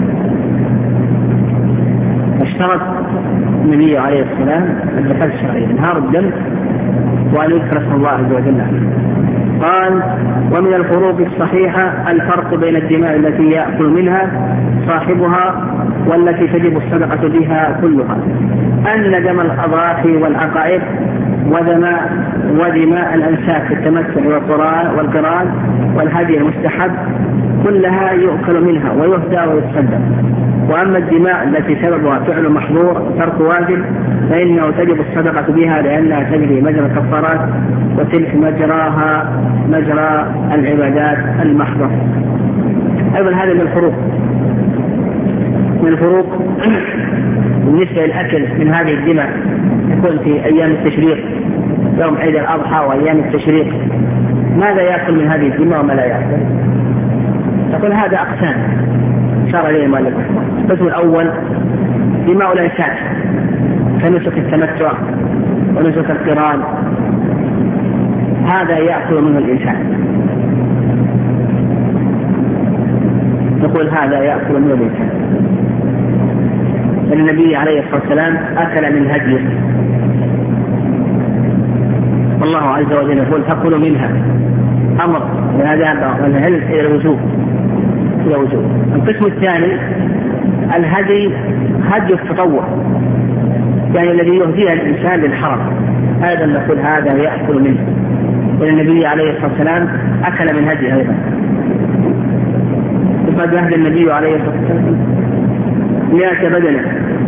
S1: اشترط النبي عليه السلام الزكاة الشرعية انهار الدم وأن يذكر اسم الله عز وجل. قال ومن الفروق الصحيحة الفرق بين الدماء التي يأكل منها صاحبها والتي تجب الصدقة بها كلها، أن دم الأضاحي والعقائق ودماء ودماء الأنساك في التمتع والقران والهدي المستحب كلها يؤكل منها ويهدى ويتصدق. وأما الدماء التي سببها فعل محظور ترك واجب فإنه تجب الصدقة بها لأنها تجري مجرى الكفارات وتلك مجراها مجرى العبادات المحضة. أيضا هذا من الفروق من الفروق بالنسبة للأكل من هذه الدماء يكون في أيام التشريق يوم عيد الأضحى وأيام التشريق، ماذا يأكل من هذه الدماء وما لا يأكل؟ تقول هذا أقسام شرع إليه المؤلف. القسم الأول دماء الأنساك كنسك التمتع ونسك القران، هذا يأكل منه الإنسان، نقول هذا يأكل منه الإنسان. النبي عليه الصلاة والسلام أكل من هديه والله عز وجل يقول فكلوا منها، أمر لهذا والعلم إلى الوجوب إلى وجوب. القسم الثاني الهدي هدي التطوع، يعني الذي يهديه الإنسان للحرم، هذا نقول هذا يأكل منه، والنبي عليه الصلاة والسلام أكل من هدي أيضا. وقد يهدي النبي عليه الصلاة والسلام مئة بدنة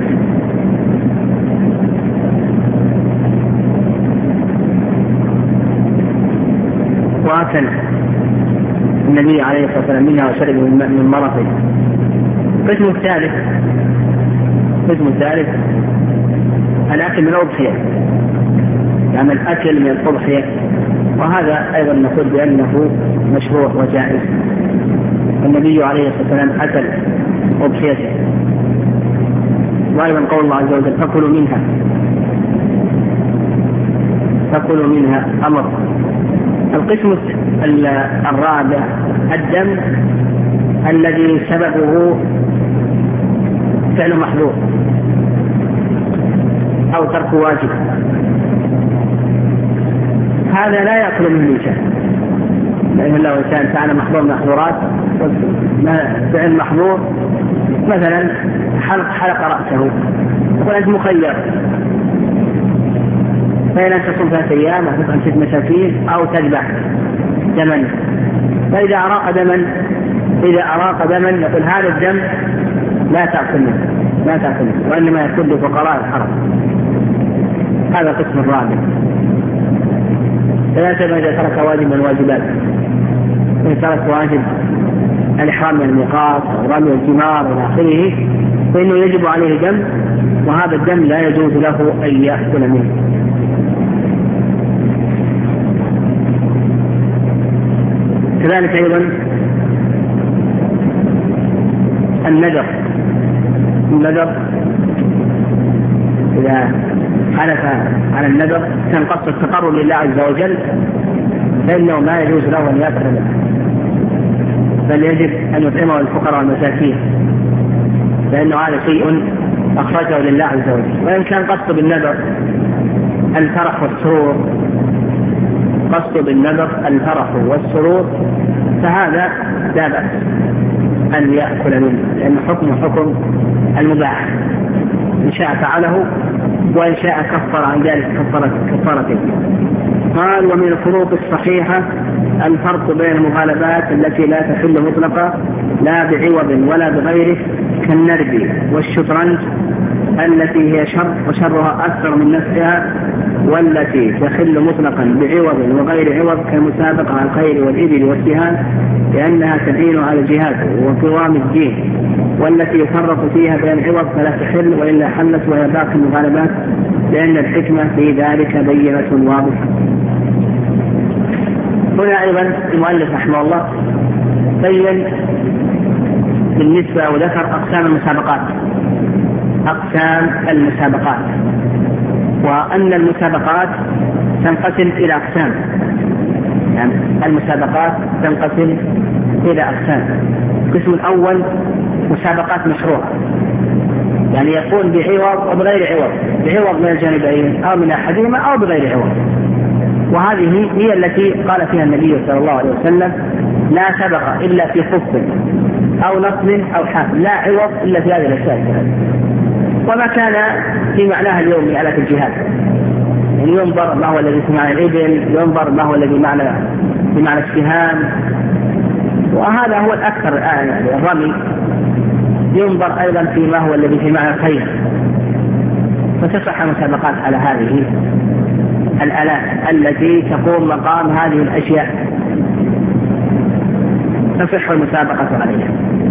S1: وأكل النبي عليه الصلاة والسلام منها وشرب من مرضه. القسم الثالث القسم الثالث الأكل من الأضحية، يعني الأكل من الأضحية، وهذا أيضا نقول بأنه مشروع وجائز. النبي عليه الصلاة والسلام أكل أضحيته. وأيضا قول الله عز وجل فكلوا منها فكلوا منها أمر. القسم الرابع الدم الذي سببه فعل محظور أو ترك واجب، هذا لا يأكل منه الإنسان، لأن لو إنسان فعل محظور محظورات فعل محظور مثلا حلق حلق رأسه يقول أنت مخير فإن أن تصوم ثلاثة أيام أو تطعم ست مساكين أو تذبح دما. فإذا أراق دما إذا أراق دما يقول هذا الدم لا تأكل منه لا تأكل منه وإنما يكون لفقراء الحرم. هذا القسم الرابع. ثلاثة إذا ترك واجب من الواجبات، إذا ترك واجب الإحرام من الميقات ورمي الجمار إلى آخره فإنه يجب عليه دم، وهذا الدم لا يجوز له أن يأكل منه. كذلك أيضا النذر النذر إذا حلف على النذر كان قصد التقرب لله عز وجل فإنه ما يجوز له أن يأكل منه، بل يجب أن يطعمه الفقراء والمساكين، لأنه هذا شيء أخرجه لله عز وجل. وإن كان قصد بالنذر الفرح والسرور والقصد بالنذر الفرح والسرور فهذا لا بأس أن يأكل منه، لأن حكم حكم المباح، إن شاء فعله وإن شاء كفر عن ذلك كفارته. قال: ومن الفروق الصحيحة الفرق بين المغالبات التي لا تحل مطلقا لا بعوض ولا بغيره كالنرد والشطرنج التي هي شر وشرها أكثر من نفسها، والتي تحل مطلقا بعوض وغير عوض كالمسابقة على الخيل والإبل والسهام لأنها تدين على الجهاد وقوام الدين، والتي يفرق فيها بين عوض فلا تحل وإلا حلت وهي باقي المغالبات لأن الحكمة في ذلك بينة واضحة. هنا أيضا المؤلف رحمه الله بين بالنسبة وذكر أقسام المسابقات أقسام المسابقات وأن المسابقات تنقسم إلى أقسام، يعني المسابقات تنقسم إلى أقسام. القسم الأول مسابقات مشروعة، يعني يكون بعوض أو بغير عوض، بعوض من الجانبين أو من أحدهما أو بغير عوض، وهذه هي التي قال فيها النبي صلى الله عليه وسلم: لا سبق إلا في خف أو نصب أو حافل، لا عوض إلا في هذه الأشياء. وما كان في معناها اليوم من آلات الجهاد، يعني ينظر ما هو الذي في معنى الإبل، ينظر ما هو الذي معنى في معنى السهام، وهذا هو الأكثر الآن، يعني الرمي ينظر أيضا في ما هو الذي في معنى الخيل، فتصح المسابقات على هذه الآلات التي تقوم مقام هذه الأشياء، تصح المسابقة عليها.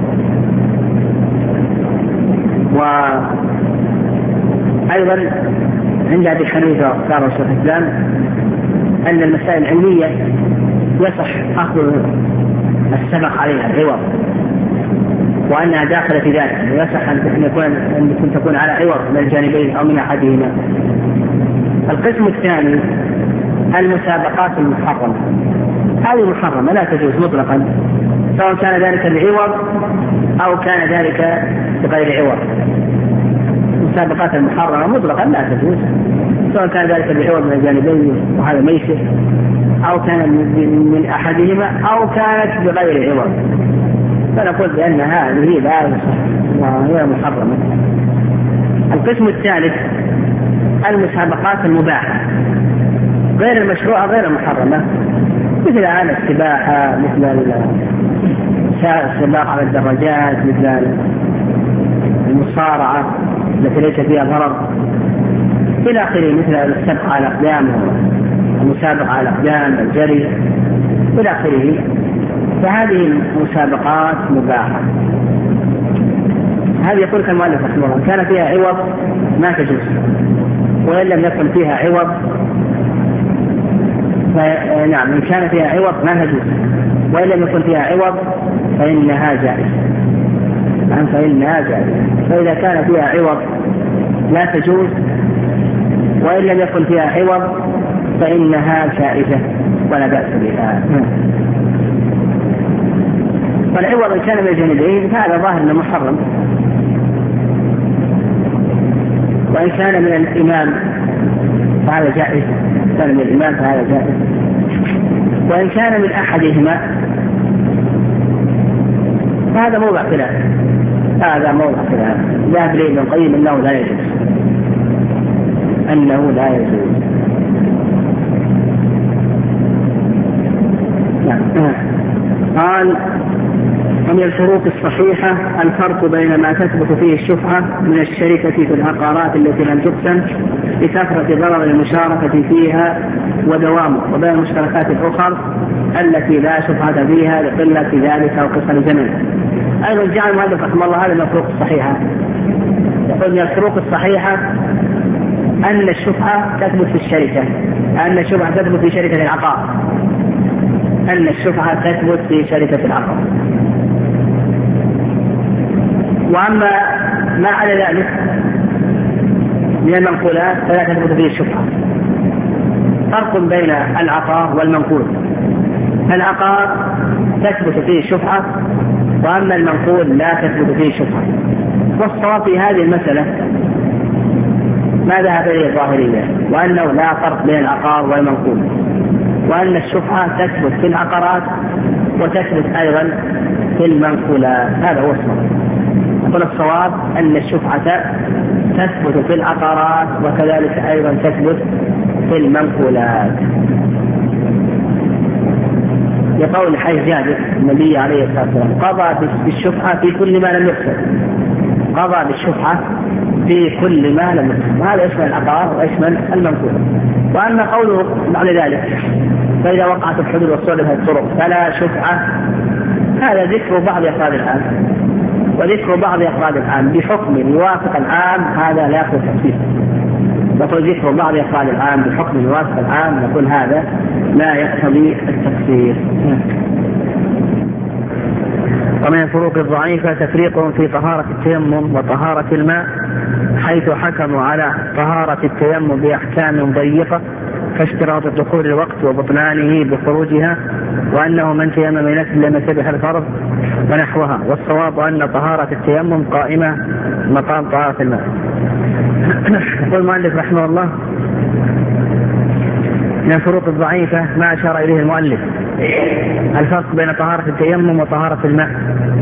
S1: وأيضا عند أبي حنيفة واختار شيخ الإسلام أن المسائل العلمية يصح أخذ السبق عليها العوض، وأنها داخلة في ذلك، ويصح أن يكون أن تكون على عوض من الجانبين أو من أحدهما. القسم الثاني المسابقات المحرمة، هذه محرمة لا تجوز مطلقا، سواء كان ذلك بعوض أو كان ذلك بغير عوض. المسابقات المحرمة مطلقا لا تجوز، سواء كان ذلك بعوض من الجانبين وهذا ميسر، أو كان من أحدهما أو كانت بغير عوض، فنقول بأن هذه لا تصح وهي محرمة. القسم الثالث المسابقات المباحة غير المشروعة غير المحرمة، مثل الآن السباحة، مثل السباق على الدراجات، مثل المصارعة التي ليس فيها ضرر إلى آخره، مثل السبق على الأقدام والمسابقة على الأقدام، الجري إلى آخره، فهذه المسابقات مباحة. هذه يقول المؤلف رحمه الله كان فيها عوض ما تجوز، وإن لم يكن فيها عوض نعم إن كان فيها عوض ما تجوز، وإن لم يكن فيها عوض فإنها جائزة، نعم فإنها جائزة. فإذا كان فيها عوض لا تجوز، وإن لم يكن فيها عوض فإنها جائزة ولا بأس بها. والعوض إن كان من الجانبين فهذا ظاهر أنه محرم، وإن كان من الإمام فهذا جائز، كان من الإمام فهذا جائز، وإن كان من أحدهما فهذا موضع خلاف، هذا موضع خلاف. ذهب لي ابن القيم أنه لا يجوز، أنه لا يجوز. قال: ومن الفروق الصحيحة الفرق بين ما تثبت فيه الشفعة من الشركة في العقارات التي لم تقسم لكثرة ضرر المشاركة فيها ودوامه، وبين المشتركات الأخرى التي لا شفعة فيها لقلة ذلك أو قصر الزمن. أيضا جعل المؤلف رحمه الله هذا من الفروق الصحيحة، يقول من الفروق الصحيحة أن الشفعة تثبت في الشركة، أن الشفعة تثبت في شركة العقار، أن الشفعة تثبت في شركة العقار. وأما ما على ذلك من المنقولات فلا تثبت فيه الشفعة. فرق بين العقار والمنقول، العقار تثبت فيه الشفعة، وأما المنقول لا تثبت فيه الشفعة. والصواب في هذه المسألة ما ذهب إليه الظاهرية، وأنه لا فرق بين العقار والمنقول، وأن الشفعة تثبت في العقارات وتثبت أيضا في المنقولات. هذا هو الصواب. يقول الصواب أن الشفعة تثبت في العقارات وكذلك أيضا تثبت في المنقولات، لقول حديث جابر النبي عليه الصلاة والسلام قضى بالشفعة في كل ما لم يقسم، قضى بالشفعة في كل ما لم يقسم، وهذا يشمل العقار ويشمل المنقول. وأما قوله بعد ذلك فإذا وقعت الحدود والصور في الطرق فلا شفعة، هذا ذكر بعض أفراد العام، وذكر بعض أفراد العام بحكم يوافق العام هذا لا يأخذ تفسير. نقول ذكر بعض أفراد العام بحكم يوافق العام، نقول هذا لا يقتضي التفسير.
S2: ومن الفروق الضعيفة تفريق في طهارة التيمم وطهارة الماء، حيث حكموا على طهارة التيمم بأحكام ضيقة كاشتراط دخول الوقت وبطلانه بخروجها، وأنه من تيمم لنفسه لم يسبح الفرض ونحوها، والصواب أن طهارة التيمم قائمة مقام طهارة الماء. يقول المؤلف رحمه الله من الفروق الضعيفة ما أشار إليه المؤلف الفرق بين طهارة التيمم وطهارة الماء،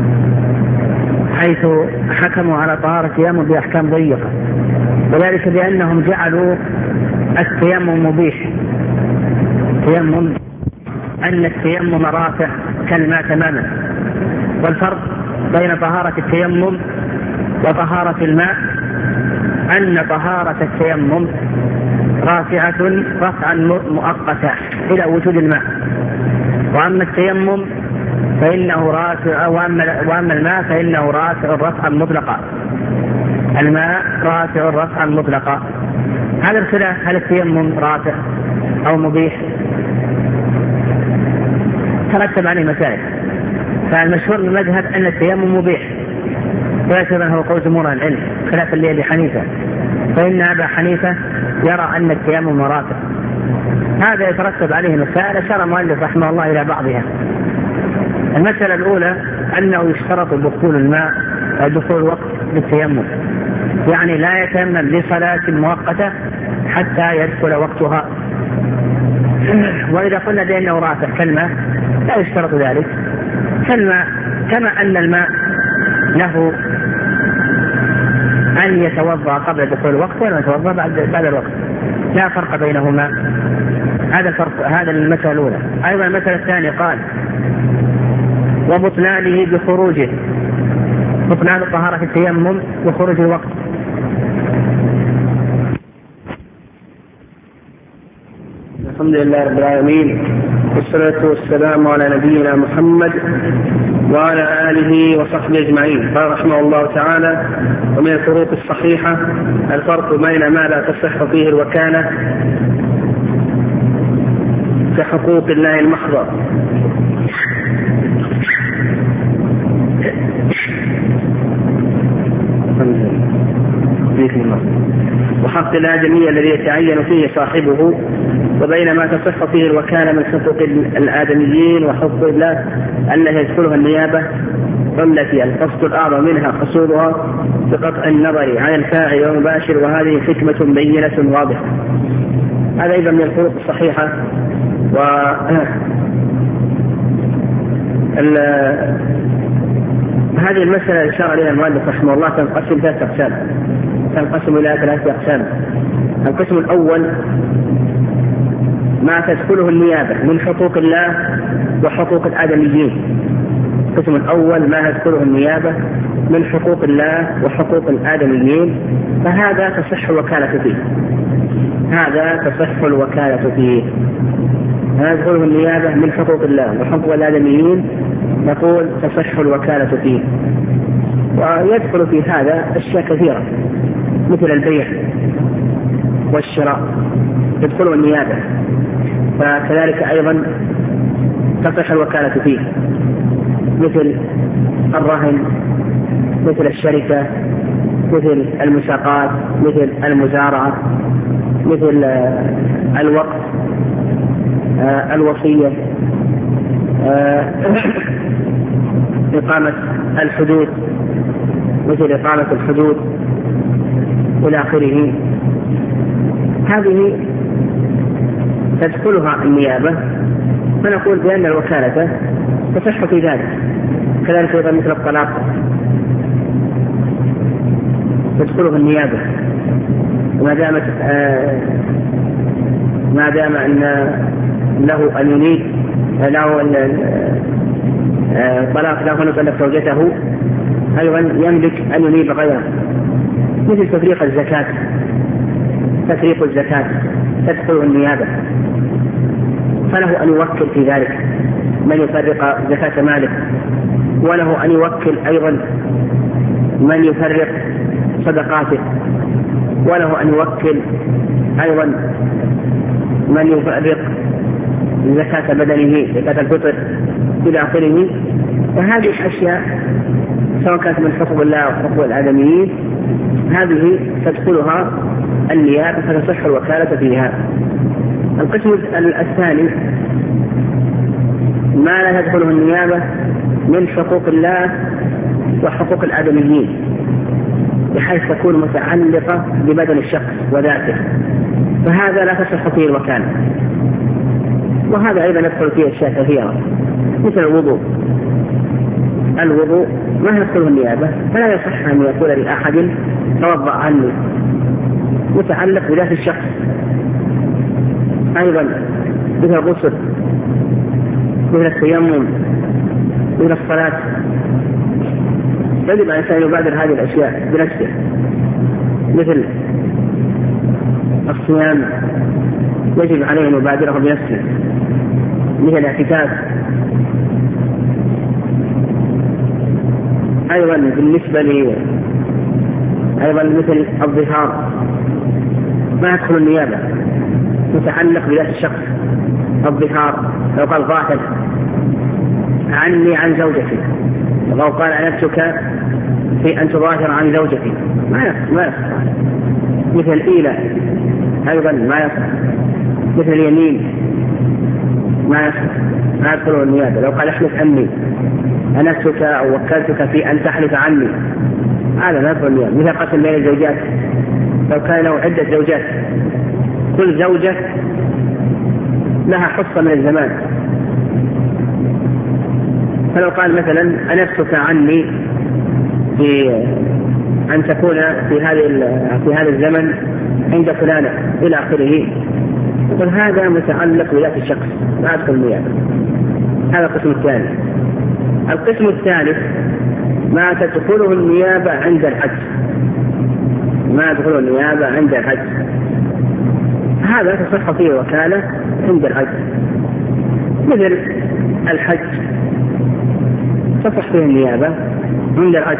S2: حيث حكموا على طهارة التيمم بأحكام ضيقة، وذلك بأنهم جعلوا التيمم مبيح، التيمم أن التيمم رافع كالماء تماما. والفرق بين طهارة التيمم وطهارة الماء أن طهارة التيمم رافعة رفعا مؤقتا إلى وجود الماء، وأما التيمم فإنه رافع، وأما الماء فإنه رافع رفعا مطلقا، الماء رافع رفعا مطلقا. هذا الخلاف هل التيمم رافع أو مبيح ترتب عليه مسائل، فالمشهور من المذهب أن التيمم مبيح، ويعتبر هو قول جمهور العلم خلافا لأبي حنيفة، فإن أبا حنيفة يرى أن التيمم رافع. هذا يترتب عليه مسائل أشار المؤلف رحمه الله إلى بعضها. المسألة الأولى أنه يشترط دخول الماء دخول الوقت للتيمم، يعني لا يتيمم لصلاة مؤقتة حتى يدخل وقتها. وإذا قلنا بأنه رافع كالماء لا يشترط ذلك، كالماء كما أن الماء له أن يتوضأ قبل دخول الوقت ولا يتوضأ بعد بعد الوقت، لا فرق بينهما. هذا الفرق، هذا المسألة الأولى. أيضا المسألة الثانية قال وبطلانه بخروجه، بطلان طهارة التيمم وخروج الوقت.
S1: الحمد لله رب العالمين، والصلاة والسلام على نبينا محمد وعلى آله وصحبه أجمعين. قال رحمه الله تعالى ومن الفروق الصحيحة الفرق بين ما لا تصح فيه الوكالة كحقوق الله المحضة وحق الآدمي الذي يتعين فيه صاحبه، وبين ما تصح فيه الوكالة من حقوق الآدميين وحقوق الله التي يدخلها النيابة، والتي القصد الأعظم منها حصولها بقطع النظر عن الفاعل والمباشر، وهذه حكمة بينة واضحة. هذا أيضا من الفروق الصحيحة. وهذه المسألة أشار إليها المؤلف رحمه الله تنقسم ثلاث أقسام، تنقسم إلى ثلاثة أقسام. القسم الأول ما تدخله النيابة من حقوق الله وحقوق الآدميين. القسم الأول ما تدخله النيابة من حقوق الله وحقوق الآدميين، فهذا تصح الوكالة فيه، هذا تصح الوكالة فيه. ما تدخله النيابة من حقوق الله وحقوق الآدميين نقول تصح الوكالة فيه. ويدخل في هذا أشياء كثيرة مثل البيع والشراء يدخله النيابة، فكذلك أيضا تصح الوكالة فيه، مثل الرهن، مثل الشركة، مثل المساقات، مثل المزارعة، مثل الوقف، الوصية، إقامة الحدود، مثل إقامة الحدود إلى آخره. هذه
S2: تدخلها النيابة فنقول بأن الوكالة تصح في ذلك. كذلك أيضا مثل الطلاق تدخله النيابة ما دامت آه ما دام أن له أن ينيب له الطلاق له أن يطلق زوجته أيضا يملك أن ينيب غيره. مثل تفريق الزكاة تفريق الزكاة تدخل النيابة فله أن يوكل في ذلك من يفرق زكاة ماله، وله أن يوكل أيضا من يفرق صدقاته، وله أن يوكل أيضا من يفرق زكاة بدنه زكاة الفطر إلى آخره. وهذه الأشياء سواء كانت من حقوق الله وحقوق الآدميين هذه تدخلها النيابة فتصح الوكالة فيها. القسم الثاني ما لا تدخله النيابة من حقوق الله وحقوق الآدميين بحيث تكون متعلقة ببدن الشخص وذاته، فهذا لا تصح فيه الوكالة. وهذا أيضا يدخل فيه أشياء كثيرة مثل الوضوء. الوضوء ما يدخله النيابة فلا يصح أن يقول لأحد توضأ عني، متعلق بذات الشخص. أيضا مثل الغسل مثل التيمم مثل الصلاة يجب على الإنسان يبادر هذه الأشياء بنفسه، مثل الصيام يجب عليه أن يبادره بنفسه، مثل الاعتكاف. أيضا بالنسبة لي أيضا مثل الظهار ما يدخل النيابة متعلق بذات الشخص. الظهار لو قال ظاهر عني عن زوجتي، لو قال أنبتك في أن تظاهر عن زوجتي ما يصح. مثل الإيلة أيضا ما يصح، مثل اليمين ما يصح ما يدخل النيابة. لو قال احلف عني أنبتك أو وكلتك في أن تحلف عني هذا لا يدخل النيابة. مثل قسم بين الزوجات لو كان له عدة زوجات كل زوجة لها حصة من الزمان، فلو قال مثلا أنبتك عني في أن تكون في هذه في هذا الزمن عند فلانة إلى آخره، فهذا متعلق بذات الشخص لا يدخل النيابة. هذا القسم الثاني. القسم الثالث ما تدخله النيابة عند الحج. ما تدخله النيابة عند الحج هذا تصح فيه وكالة عند الحج. مثل الحج تصح فيه النيابة عند الحج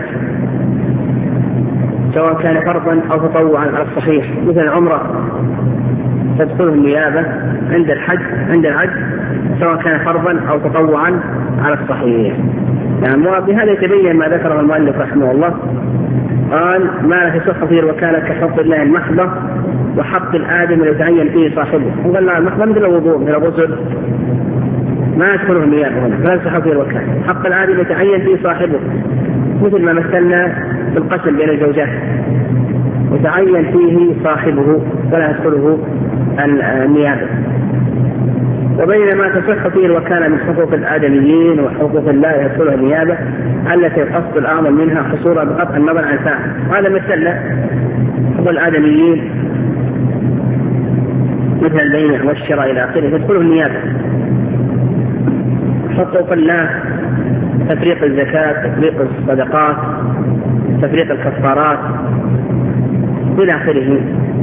S2: سواء كان فرضا أو تطوعا على الصحيح. مثل العمرة تدخله النيابة عند الحج عند الحج سواء كان فرضا أو تطوعا على الصحيح. يعني وبهذا يتبين ما ذكره المؤلف رحمه الله، قال ما لا تصح فيه الوكالة كحق الله المحضة وحق الآدم يتعين فيه صاحبه. وقال لا المحضة مثل الوضوء مثل الغسل ما يدخله النيابة هنا فلا تصح فيه الوكالة. حق الآدم يتعين فيه صاحبه مثل ما مثلنا في القسم بين الزوجات يتعين فيه صاحبه فلا يدخله النيابة. وبينما تصح فيه الوكالة من حقوق الآدميين وحقوق الله يدخلها النيابة التي القصد الأعظم منها حصولها بقطع النظر عن فاعل. وهذا مثلنا حقوق الآدميين مثل البيع والشراء إلى آخره تدخله النيابة. حقوق الله تفريق الزكاة تفريق الصدقات تفريق الكفارات إلى آخره،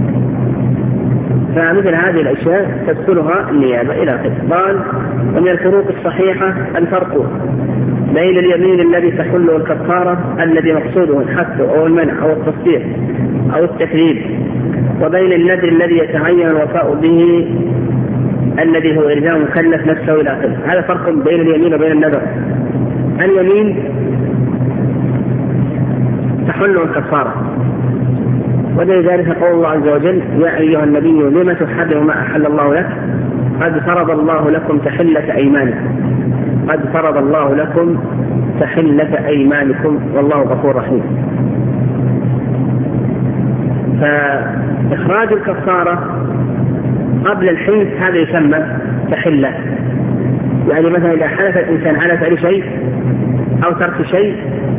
S2: فمثل هذه الأشياء تدخلها النيابة إلى آخره. قال ومن الفروق الصحيحة الفرق بين اليمين الذي تحله الكفارة الذي مقصوده الحث أو المنع أو التصديق أو التكذيب، وبين النذر الذي يتعين الوفاء به الذي هو إلزام مكلف نفسه إلى آخره. هذا فرق بين اليمين وبين النذر. اليمين تحله الكفارة، ولذلك قول الله عز وجل يا أيها النبي لما تحرم ما أحل الله لك قد فرض الله لكم تحلة أيمانكم قد فرض الله لكم تحلة أيمانكم والله غفور رحيم. فإخراج الكفارة
S1: قبل الحنث هذا يسمى تحلة. يعني مثلا إذا حلف الإنسان على فعل شيء أو ترك شيء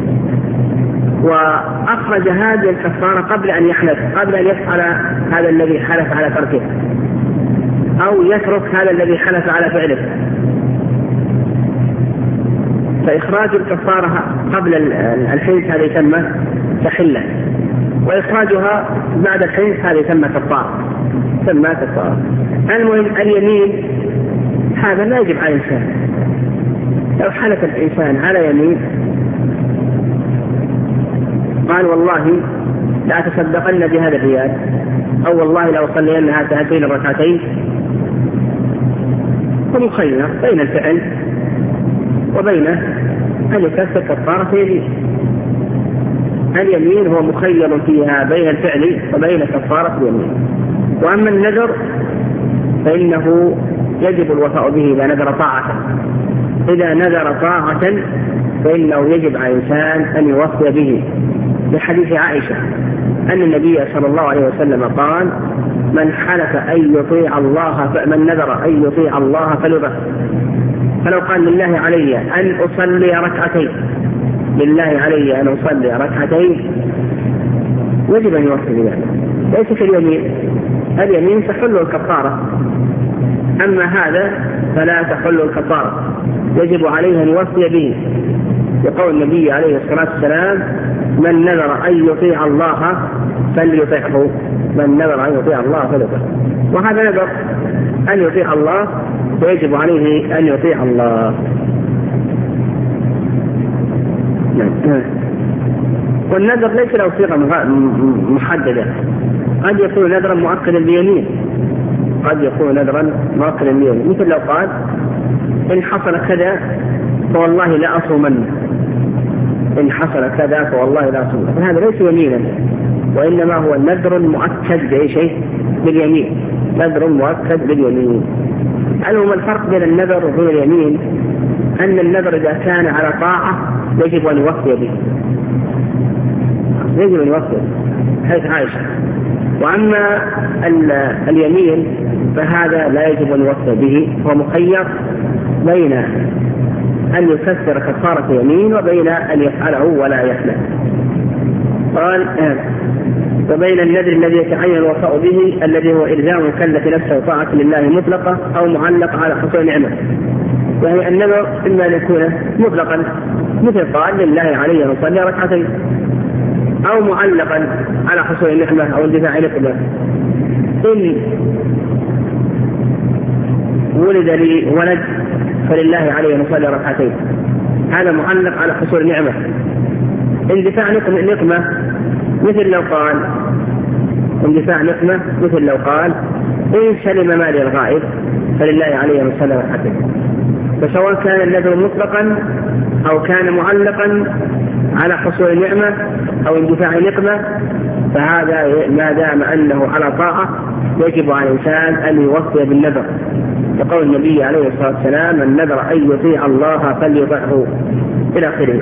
S1: وأخرج هذه الكفارة قبل أن يحلف، قبل أن يفعل هذا الذي حلف على تركه أو يترك هذا الذي حلف على فعله، فإخراج الكفارة قبل الحنث هذا يسمى تحلة، وإخراجها بعد الحنث هذا يسمى كفارة يسمى كفارة. المهم اليمين هذا لا يجب على الإنسان. لو حلف الإنسان على يمين قال والله لا تصدقن بهذا الريال، أو والله لو صلين هاتين الركعتين، ومخير بين الفعل وبين أن يكفر كفارة يمين. اليمين هو مخير فيها بين الفعل وبين كفارة اليمين. وأما النذر فإنه يجب الوفاء به إذا نذر طاعة. إذا نذر طاعة فإنه يجب على الإنسان أن يوفي به، لحديث عائشة أن النبي صلى الله عليه وسلم قال: من حلف أن يطيع الله فمن نذر أن يطيع الله فليطع. فلو قال لله علي أن أصلي ركعتين لله علي أن أصلي ركعتين يجب أن يوفي بذلك. ليس كاليمين، اليمين تحل الكفارة، أما هذا فلا تحل الكفارة، يجب عليه أن يوفي به، يقول النبي عليه الصلاة والسلام: من نذر أن يطيع الله فليطعه، من نذر أن يطيع الله فليطعه. وهذا نذر أن يطيع الله ويجب عليه أن يطيع الله. والنذر ليس له صيغة محددة، قد يكون نذرا مؤكدا بيمين، قد يكون نذرا مؤكدا بيمين، مثل لو قال: إن حصل كذا فوالله لا أصومن، إن حصل كذا فوالله لا أصومن. فهذا ليس يمينا، وإنما هو نذر مؤكد بأي شيء باليمين، نذر مؤكد باليمين. المهم الفرق بين النذر وبين اليمين أن النذر إذا كان على طاعة يجب أن يوفي به، يجب أن يوفي حيث عائشة. وأما اليمين فهذا لا يجب أن يوفي به، هو مخير بين أن يكفر كفارة يمين وبين أن يفعله ولا يفعله. قال: وبين النذر الذي يتعين الوفاء به الذي هو إلزام مكلف نفسه طاعة لله مطلقة أو معلق على حصول نعمة. يعني النذر إما أن يكون مطلقا مثل قال: لله علي أن أصلي ركعتين، أو معلقا على حصول النعمة أو اندفاع نقمة. إن ولد لي ولد فلله علي أن أصلي ركعتين، هذا معلق على حصول النعمة. اندفاع نقمة مثل لو قال اندفاع نقمة مثل لو قال: إن سلم مالي الغائب فلله علي أن أصلي ركعتين. فسواء كان النذر مطلقا أو كان معلقا على حصول النعمة أو اندفاع نقمة، فهذا ما دام أنه على طاعة يجب على الإنسان أن يوفي بالنذر، يقول النبي عليه الصلاة والسلام: من نذر أن يطيع الله فليطعه إلى آخره.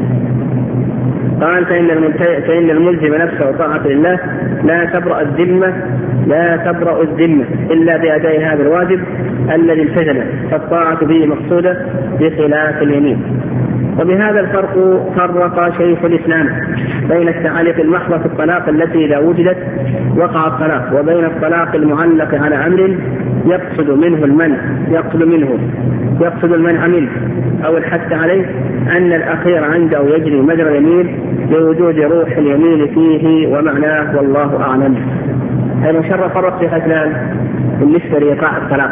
S1: قال: فإن الملزم نفسه طاعة لله لا تبرأ الذمة لا تبرأ الذمة إلا بأداء هذا الواجب الذي التزم، فالطاعة به مقصودة بخلاف اليمين. وبهذا الفرق فرق شيخ الإسلام بين التعليق المحض في الطلاق التي إذا وجدت وقع الطلاق، وبين الطلاق المعلق على أمر يقصد منه المنع يقصد منه يقصد المنع منه أو الحث عليه، أن الأخير عنده يجري مجرى اليمين لوجود روح اليمين فيه ومعناه، والله أعلم. هذا شر فرق شيخ الإسلام بالنسبة لإيقاع الطلاق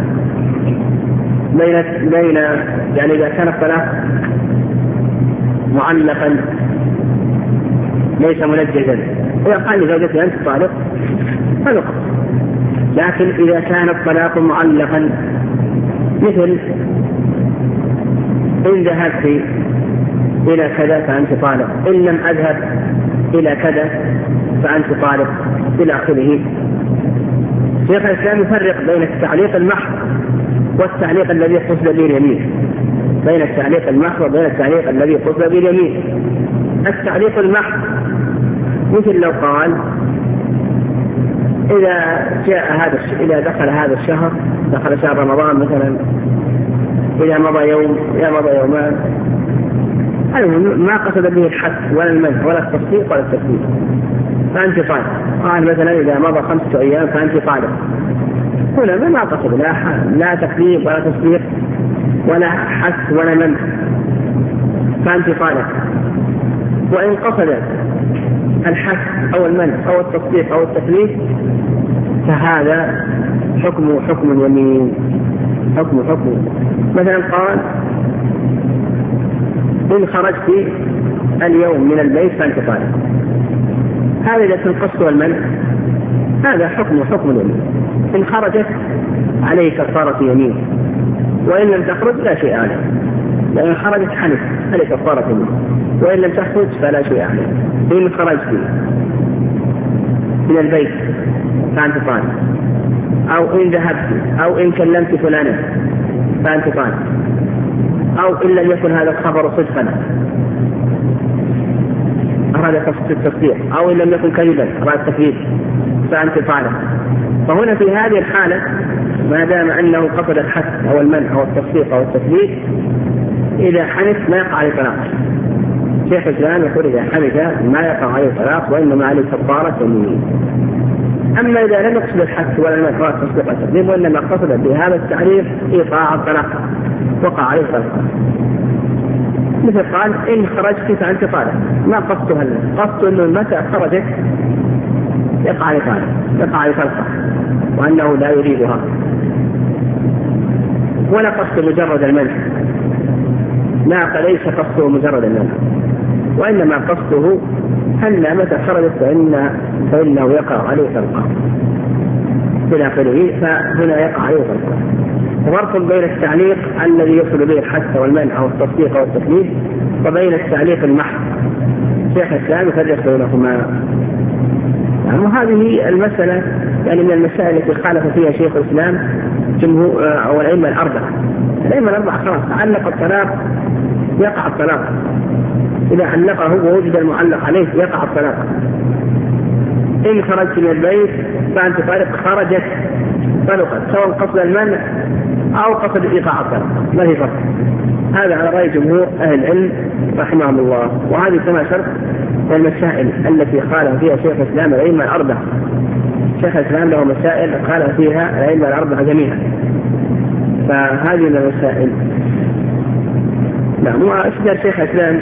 S1: بين بين يعني إذا كان الطلاق معلقا ليس منجزا، إذا قال لزوجته أنت طالق فنقص. لكن إذا كان الطلاق معلقا مثل: إن ذهبت إلى كذا فأنت طالق، إن لم أذهب إلى كذا فأنت طالق إلى آخره. شيخ الإسلام يفرق بين التعليق المحض والتعليق الذي قصد به اليمين، بين التعليق المحض وبين التعليق الذي قصد به اليمين. التعليق المحض مثل لو قال:
S2: إذا جاء هذا إذا دخل هذا الشهر، دخل شهر رمضان مثلا، إذا مضى يوم إذا مضى يومان، ما قصد به الحث ولا المنع ولا التصديق ولا التكليف، فأنت طالب. قال مثلا إذا مضى خمسة أيام فأنت طالب، هنا ما قصد لا لا تكليف ولا تصديق ولا حث ولا منع، فأنت طالب. وإن قصد الحث أو المنع أو التصديق أو التكليف فهذا حكم حكم اليمين، حكم حكم. مثلا قال إن خرجت اليوم من البيت فأنت طالب، هذا إذا كان القصد والمنع هذا حكم حكم اليمين. إن خرجت عليه كفارة يمين، وإن لم تخرج لا شيء عليه، لأن خرجت حنث عليه كفارة يمين، وإن لم تخرج فلا شيء عليه. إن خرجت من البيت فأنت طالب، أو إن ذهبت، أو إن كلمت فلانا فأنت طالب، أو إن لم يكن هذا الخبر صدقا أراد قصد التصديق، أو إن لم يكن كذبا أراد التكذيب فأنت طالب. فهنا في هذه الحالة ما دام أنه قصد الحث أو المنع أو التصديق أو التكذيب، إذا حنث ما يقع عليه طلاق. شيخ الإسلام يقول إذا حنث ما يقع عليه طلاق، وإنما عليه كفارة يمين. أما إذا لم يقصد الحث ولا المنع ولا التصديق ولا التكذيب، وإنما قصد بهذا التعريف إيقاع الطلاق، وقع عليه طلاق. مثل قال إن خرجت فأنت طالب، ما قصدها لنا، قصد أنه متى خرجت يقع عليه طلاق، يقع عليه طلاق، وأنه لا يريدها، ولا قصد مجرد المنع، لا ليس قصده مجرد المنع، وإنما قصده أن متى خرجت فإن فإنه يقع عليه طلاق إلى آخره، فهنا يقع عليه طلاق. فرق بين التعليق الذي يصل به الحث والمنع أو التصديق أو التكليف، وبين التعليق المحض. شيخ الإسلام يفرق بينهما. يعني وهذه المسألة يعني من المسائل التي خالف فيها شيخ الإسلام جمهور أو الأئمة الأربعة. الأئمة الأربعة خلاص علق الطلاق يقع الطلاق، إذا علقه ووجد المعلق عليه يقع الطلاق. إن خرجت من البيت فأنت طالق، خرجت طلقت، سواء قصد المنع أو قصد إيقاع الطلاق، ما في فرق. هذا على رأي جمهور أهل العلم رحمهم الله. وهذه كما شرط المسائل التي خالف فيها شيخ الإسلام الأئمة الأربعة. شيخ الإسلام له مسائل خالف فيها الأئمة الأربعة جميعا، فهذه المسائل. نعم. وأشبه شيخ الإسلام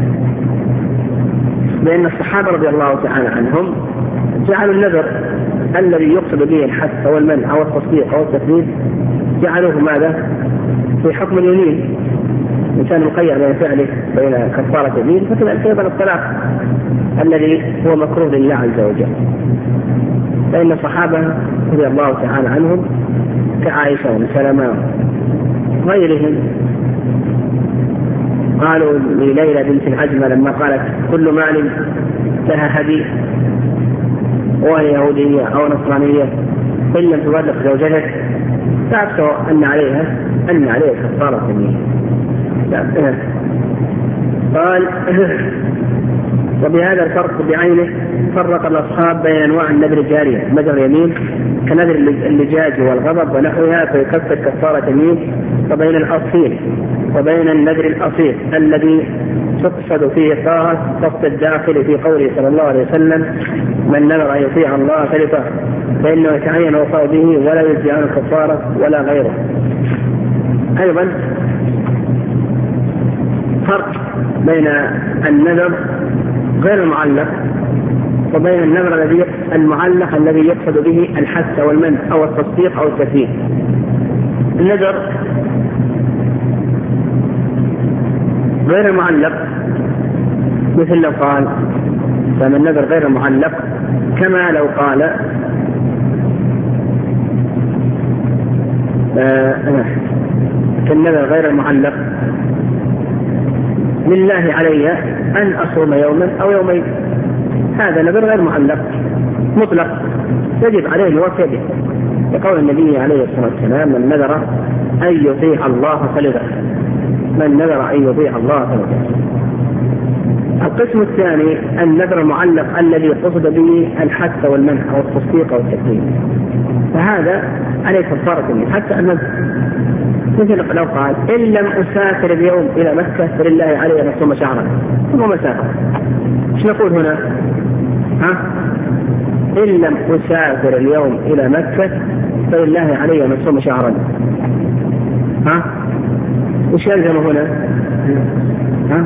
S2: بأن الصحابة رضي الله تعالى عنهم جعلوا النذر الذي يقصد به الحث أو المنع أو التصديق أو التكذيب جعلوه ماذا؟ في حكم اليمين. الإنسان مقيد بين فعله بين كفارة يمين، فكذلك أيضا الطلاق الذي هو مكروه لله عز وجل. فإن الصحابة رضي الله تعالى عنهم كعائشة وسلمة وغيرهم قالوا لليلى بنت العجمة لما قالت كل مال لها هدي وهي يهودية أو نصرانية إن لم تطلق زوجتك فأكثر أن عليها أن عليها كفارة يمين. قال وبهذا الفرق بعينه فرق الأصحاب بين أنواع النذر الجارية نذر يمين كنذر اللجاج والغضب ونحوها فيكفر كفارة يمين، وبين الأصيل وبين النذر الأصيل الذي تقصد فيه طاعة قصد الداخل في قوله صلى الله عليه وسلم من نذر أن يطيع الله فليطع فإنه يتعين وفاء به ولا يجزي عنه كفارة ولا غيره. أيضا فرق بين النذر غير المعلق وبين النذر الذي المعلق الذي يقصد به الحث أو المنع أو التصديق أو التكذيب. النذر غير المعلق مثل لو قال فمن النذر غير المعلق كما لو قال آه كالنذر غير المعلق لله علي أن أصوم يوما أو يومين، هذا نذر غير معلق مطلق يجب عليه الوفاء به، يقول النبي عليه الصلاة والسلام من نذر أن يطيع الله فليطع من نذر أن يطيع الله فليطع. القسم الثاني النذر المعلق الذي قصد به الحث والمنع أو التصديق أو التكذيب، فهذا عليه كفارة حتى النذر. مثل لو قال إن لم أسافر اليوم إلى مكة فلله علي أن أصوم شهرا، ثم مسافر، ايش نقول هنا؟ ها؟ إن لم أسافر اليوم إلى مكة فلله علي أن أصوم شهرا. ها؟ وش يلزم هنا؟ ها؟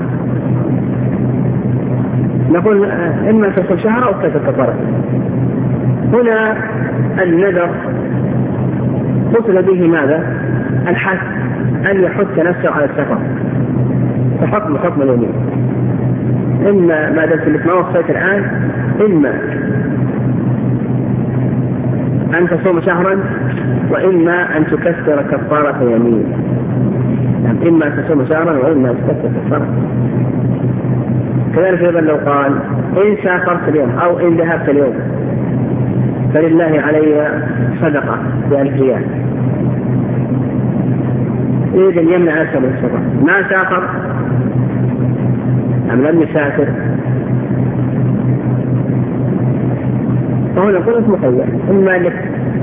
S2: نقول إما تصوم شهر أو كفر كفارة. هنا النذر قصد به ماذا؟ الحث، أن يحث نفسه على السفر، فحكم حكم اليمين. إما ما دمت ما وصيت الآن، إما أن تصوم شهرا وإما أن تكسر كفارة يمين. يعني إما أن تصوم شهرا وإما أن تكسر كفارة. كذلك أيضا لو قال إن سافرت اليوم أو إن ذهبت اليوم فلله علي صدقة بألف ريال، يريد أن يمنع نفسه من السفر، ما سافر أم لم يسافر، فهنا نقول مخير، إما أنك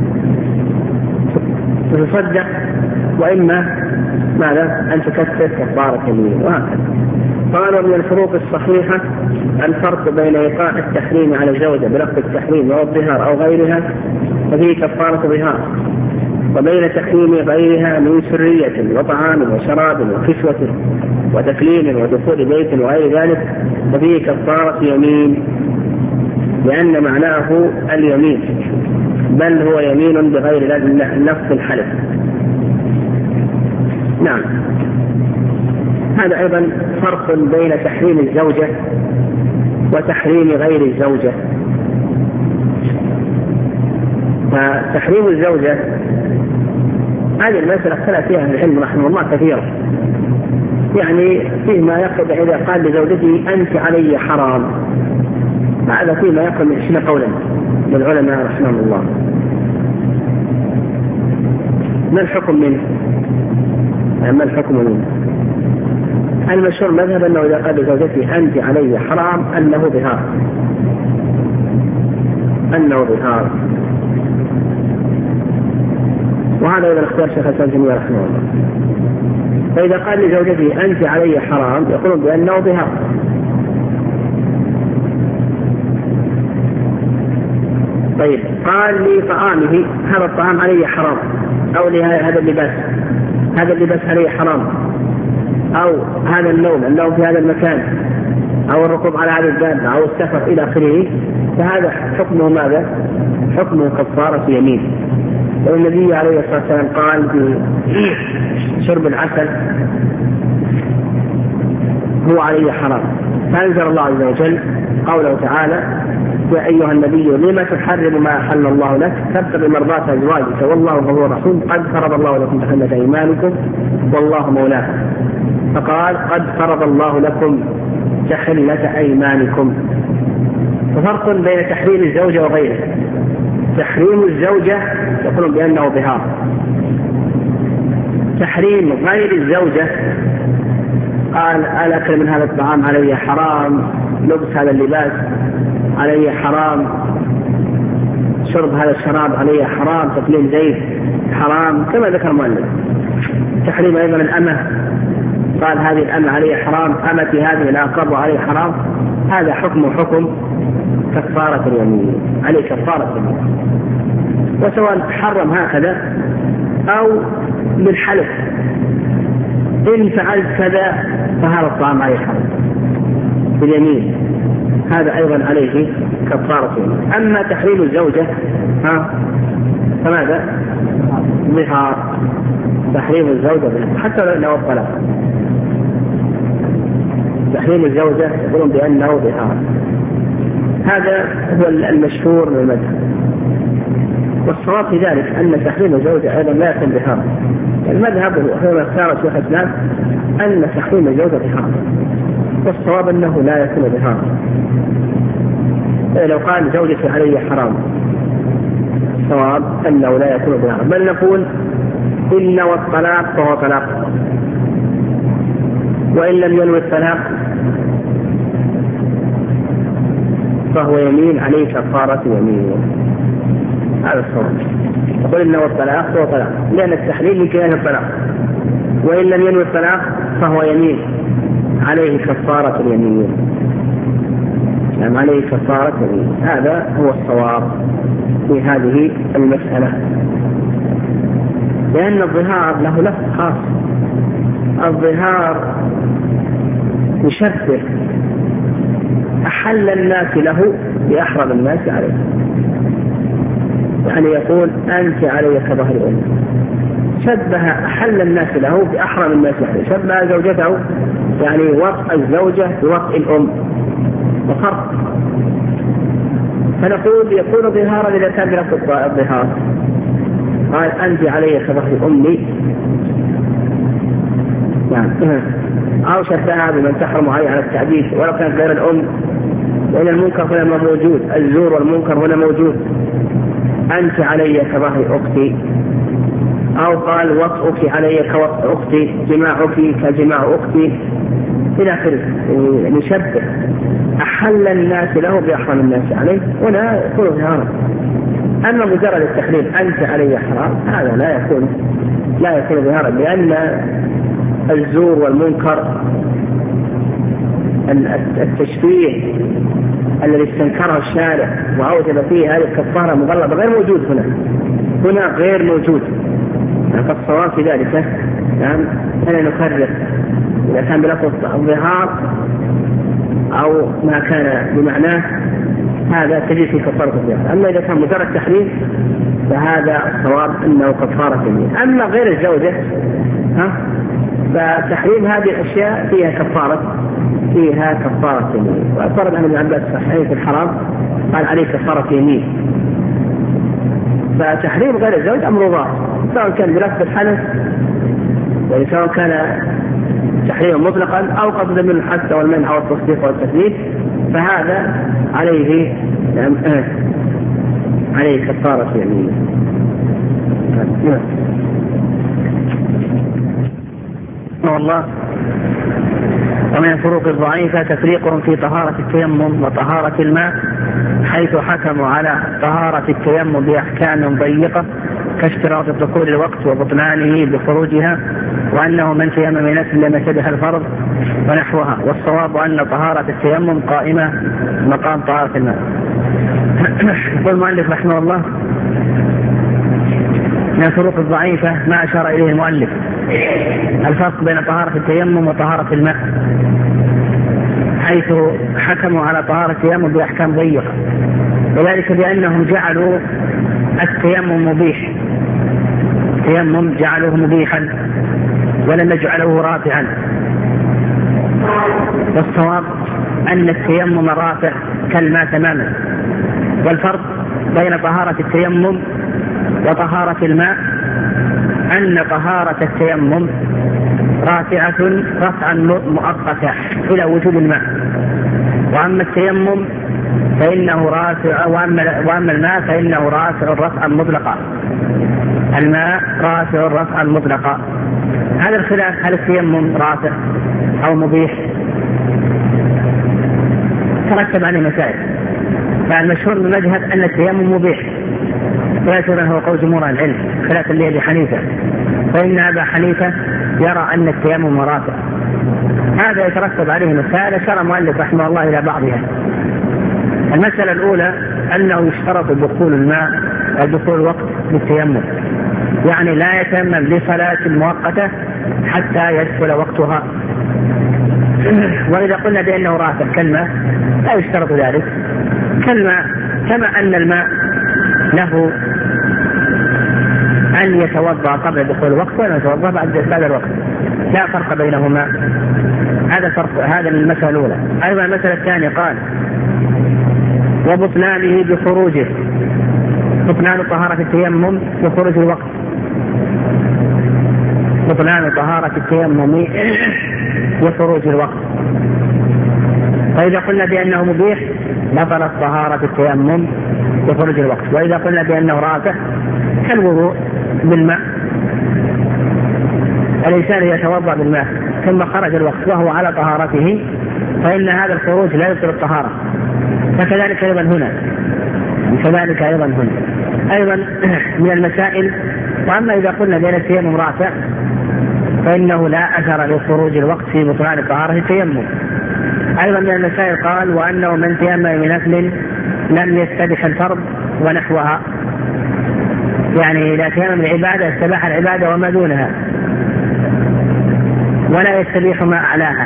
S2: تتصدق وإما ماذا؟ أن تكسر كفارة يمين، وهكذا. قالوا من الفروق الصحيحة الفرق بين إيقاع التحريم على الزوجة بلفظ التحريم أو الظهار أو غيرها ففيه كفارة ظهار، وبين تحريم غيرها من سرية وطعام وشراب وكسوة وتكليم ودخول بيت وغير ذلك ففيه كفارة يمين، لأن معناه اليمين، بل هو يمين بغير لفظ الحلف. نعم. هذا أيضا فرق بين تحريم الزوجة وتحريم غير الزوجة. فتحريم الزوجة هذه المسألة اختلف فيها العلم رحمه الله كثيرا، يعني فيما يقصد إذا قال لزوجته أنت علي حرام، هذا فيما يقصد من عشرين قولا للعلماء رحمه الله. ما الحكم منه؟ ما الحكم منه؟ المشهور مذهب أنه إذا قال لزوجته أنت علي حرام أنه ظهار، أنه ظهار، وهذا إذا اختار شيخ الإسلام ابن تيمية رحمه الله. فإذا قال لزوجته أنت علي حرام يقولون بأنه ظهار. طيب قال لي طعامه هذا الطعام علي حرام، أو لهذا اللباس هذا اللباس علي حرام، أو هذا النوم النوم في هذا المكان، أو الركوب على هذا الدابة، أو السفر إلى آخره، فهذا حكمه ماذا؟ حكمه كفارة يمين. والنبي عليه الصلاة والسلام قال بشرب العسل هو عليه حرام، فأنزل الله عز وجل قوله تعالى يا أيها النبي لما تحرم ما أحل الله لك تبتغي مرضات أزواجك والله غفور رحيم قد فرض الله لكم تحلة أيمانكم والله مولاكم. فقال قد فرض الله لكم تحلة أيمانكم. ففرق بين تحريم الزوجة وغيره. تحريم الزوجة يقولون بأنه ظهار، تحريم غير الزوجة قال الأكل من هذا الطعام علي حرام، لبس هذا اللباس علي حرام، شرب هذا الشراب علي حرام، تقليل زيت حرام، كما ذكر المؤلف. تحريم أيضا الأمة، قال هذه الأمة علي حرام، أمتي هذه الأقرب علي حرام، هذا حكم حكم كفارة اليمين، عليه كفارة اليمين. وسواء حرم هكذا أو بالحلف إن فعلت كذا فهذا الطعام عليه حرام باليمين، هذا أيضا عليه كفارة يمين. أما تحريم الزوجة ها فماذا؟ ظهار، تحريم الزوجة ظهار حتى لو الطلاق. تحريم الزوجة يقولون بأنه ظهار، هذا هو المشهور من المذهب. والصواب في ذلك أن تحريم الزوجة أيضا لا يكون ظهار. المذهب هو ما اختار شيخ الإسلام أن تحريم الزوجة ظهار، والصواب أنه لا يكون ظهار. لو قال زوجتي علي حرام الصواب أنه لا يكون ظهار، بل نقول إن والطلاق فهو طلاق، وإن لم ينوي الطلاق فهو يمين عليه كفارة يمين. هذا الصواب. يقول إنه الطلاق هو طلاق، لأن التحليل لكيان الطلاق، وإن لم ينوي الطلاق فهو يمين عليه كفارة اليمين، يعني عليه كفارة اليمين. هذا هو الصواب في هذه المسألة، لأن الظهار له لفظ خاص. الظهار يشبه أحل الناس له بأحرم الناس عليه، يعني يقول أنت علي كظهر أمي، شبه أحل الناس له بأحرم الناس عليه، شبه زوجته يعني وطء الزوجة بوطء الأم، وفرق. فنقول يكون ظهارا إذا كان بلفظ الظهار، قال أنت علي كظهر أمي، يعني أو شبهها بمن تحرم عليه على التعديد ولو كانت غير الأم، لأن المنكر هنا موجود، الزور والمنكر هنا موجود. أنت علي كظهر أختي، أو قال وطئك علي كوطئ أختي، جماعك كجماع أختي إلى آخره، نشبه أحل الناس له بأحرم الناس عليه، ولا يكون ظهارا. أما مجرد التحليل أنت علي حرام، هذا لا يكون لا يكون ظهارا، لأن الزور والمنكر التشبيه الذي استنكره الشارع وأوجب فيه هذه الكفارة مغلظة غير موجود هنا، هنا غير موجود. فالصواب في ذلك يعني أنا نكرر إذا كان بلفظ الظهار أو ما كان بمعناه هذا تجد في كفارة الظهار. أما إذا كان مجرد تحريم فهذا الصواب أنه كفارة اليمين. أما غير الزوجة ها فتحريم هذه الأشياء فيها كفارة فيها كفارة يمين. وأفرد عن ابن عباس الصحيح في الحرام قال عليه كفارة يمين. فتحريم غير الزوج أمر ظاهر، سواء كان بلفظ الحنث يعني سواء كان تحريما مطلقا أو قصد من الحث والمنع والتصديق والتثبيت، فهذا عليه يعني عليه كفارة يمين.
S1: والله. ومن الفروق الضعيفة تفريقهم في طهارة التيمم وطهارة الماء، حيث حكموا على طهارة التيمم بأحكام ضيقة كاشتراط دخول الوقت وبطلانه بخروجها، وأنه من تيمم نفس لم يشبه الفرض ونحوها. والصواب أن طهارة التيمم قائمة مقام طهارة الماء. يقول المؤلف رحمه الله: من الفروق الضعيفة ما أشار إليه المؤلف الفرق بين طهارة التيمم وطهارة الماء، حيث حكموا على طهارة التيمم بأحكام ضيقة، وذلك بأنهم جعلوا التيمم مبيح، التيمم جعلوه مبيحا ولم يجعلوه رافعا. والصواب أن التيمم رافع كالماء تماما. والفرق بين طهارة التيمم وطهارة الماء أن طهارة التيمم رافعة رفعا مؤقتا إلى وجود الماء، وأما التيمم فإنه رافع، وأما الماء فإنه رافع رفعا مطلقا. الماء رافع رفعا مطلقا. هذا الخلاف هل التيمم رافع أو مبيح ترتب عليه مسائل، فالمشهور من المذهب أن التيمم مبيح، ويشهر هو قول جمهور العلم خلاف لأبي حنيفة، فإن أبا حنيفة يرى أن التيمم رافع. هذا يترتب عليه مسائل أشار المؤلف رحمه الله إلى بعضها. المسألة الأولى أنه يشترط دخول الماء دخول الوقت بالتيمم، يعني لا يتيمم لصلاة مؤقتة حتى يدخل وقتها. وإذا قلنا بأنه رافع كالماء لا يشترط ذلك كالماء، كما أن الماء له أن يتوضأ قبل دخول الوقت وأن يتوضأ بعد بعد الوقت، لا فرق بينهما. هذا فرق، هذا المسألة الأولى. أيضا المسألة الثانية قال: وبطلانه بخروجه، بطلان طهارة التيمم بخروج الوقت، بطلان طهارة التيمم بخروج الوقت. فإذا قلنا بأنه مبيح بطلت طهارة التيمم بخروج الوقت، وإذا قلنا بأنه رافع كالوضوء بالماء، الإنسان يتوضأ بالماء ثم خرج الوقت وهو على طهارته، فإن هذا الخروج لا يبطل الطهارة، فكذلك أيضا هنا كذلك أيضا هنا أيضا من المسائل. وأما إذا قلنا بأن التيمم رافع فإنه لا أثر لخروج الوقت في بطلان طهارة التيمم. أيضا من المسائل قال وأنه من تيمم بنفل لم يستبح الفرض ونحوها، يعني إذا تيمم العبادة استباح العبادة وما دونها ولا يستبيح ما أعلاها،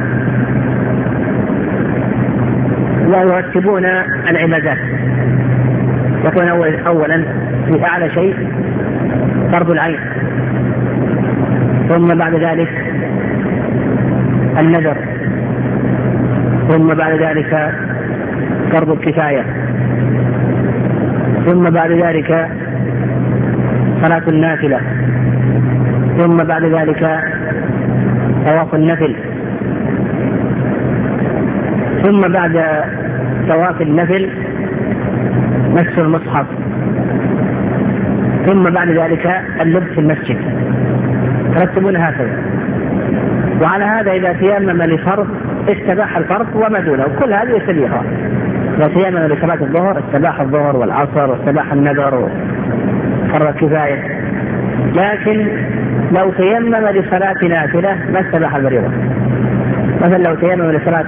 S1: ويرتبون العبادات. يكون أول أولا في أعلى شيء فرض العين، ثم بعد ذلك النذر، ثم بعد ذلك فرض الكفاية، ثم بعد ذلك صلاة النافلة، ثم بعد ذلك طواف النفل، ثم بعد طواف النفل مس المصحف، ثم بعد ذلك اللبس في المسجد. ترتبون هكذا. وعلى هذا إذا تيمم لفرض استباح الفرض وما دونه، كل هذه يستبيحها. إذا تيمم لصلاة الظهر استباح الظهر والعصر واستباح النذر وفرض الكفاية. لكن لو تيمم لصلاة نافلة ما استباح الفريضة. مثلا لو تيمم لصلاة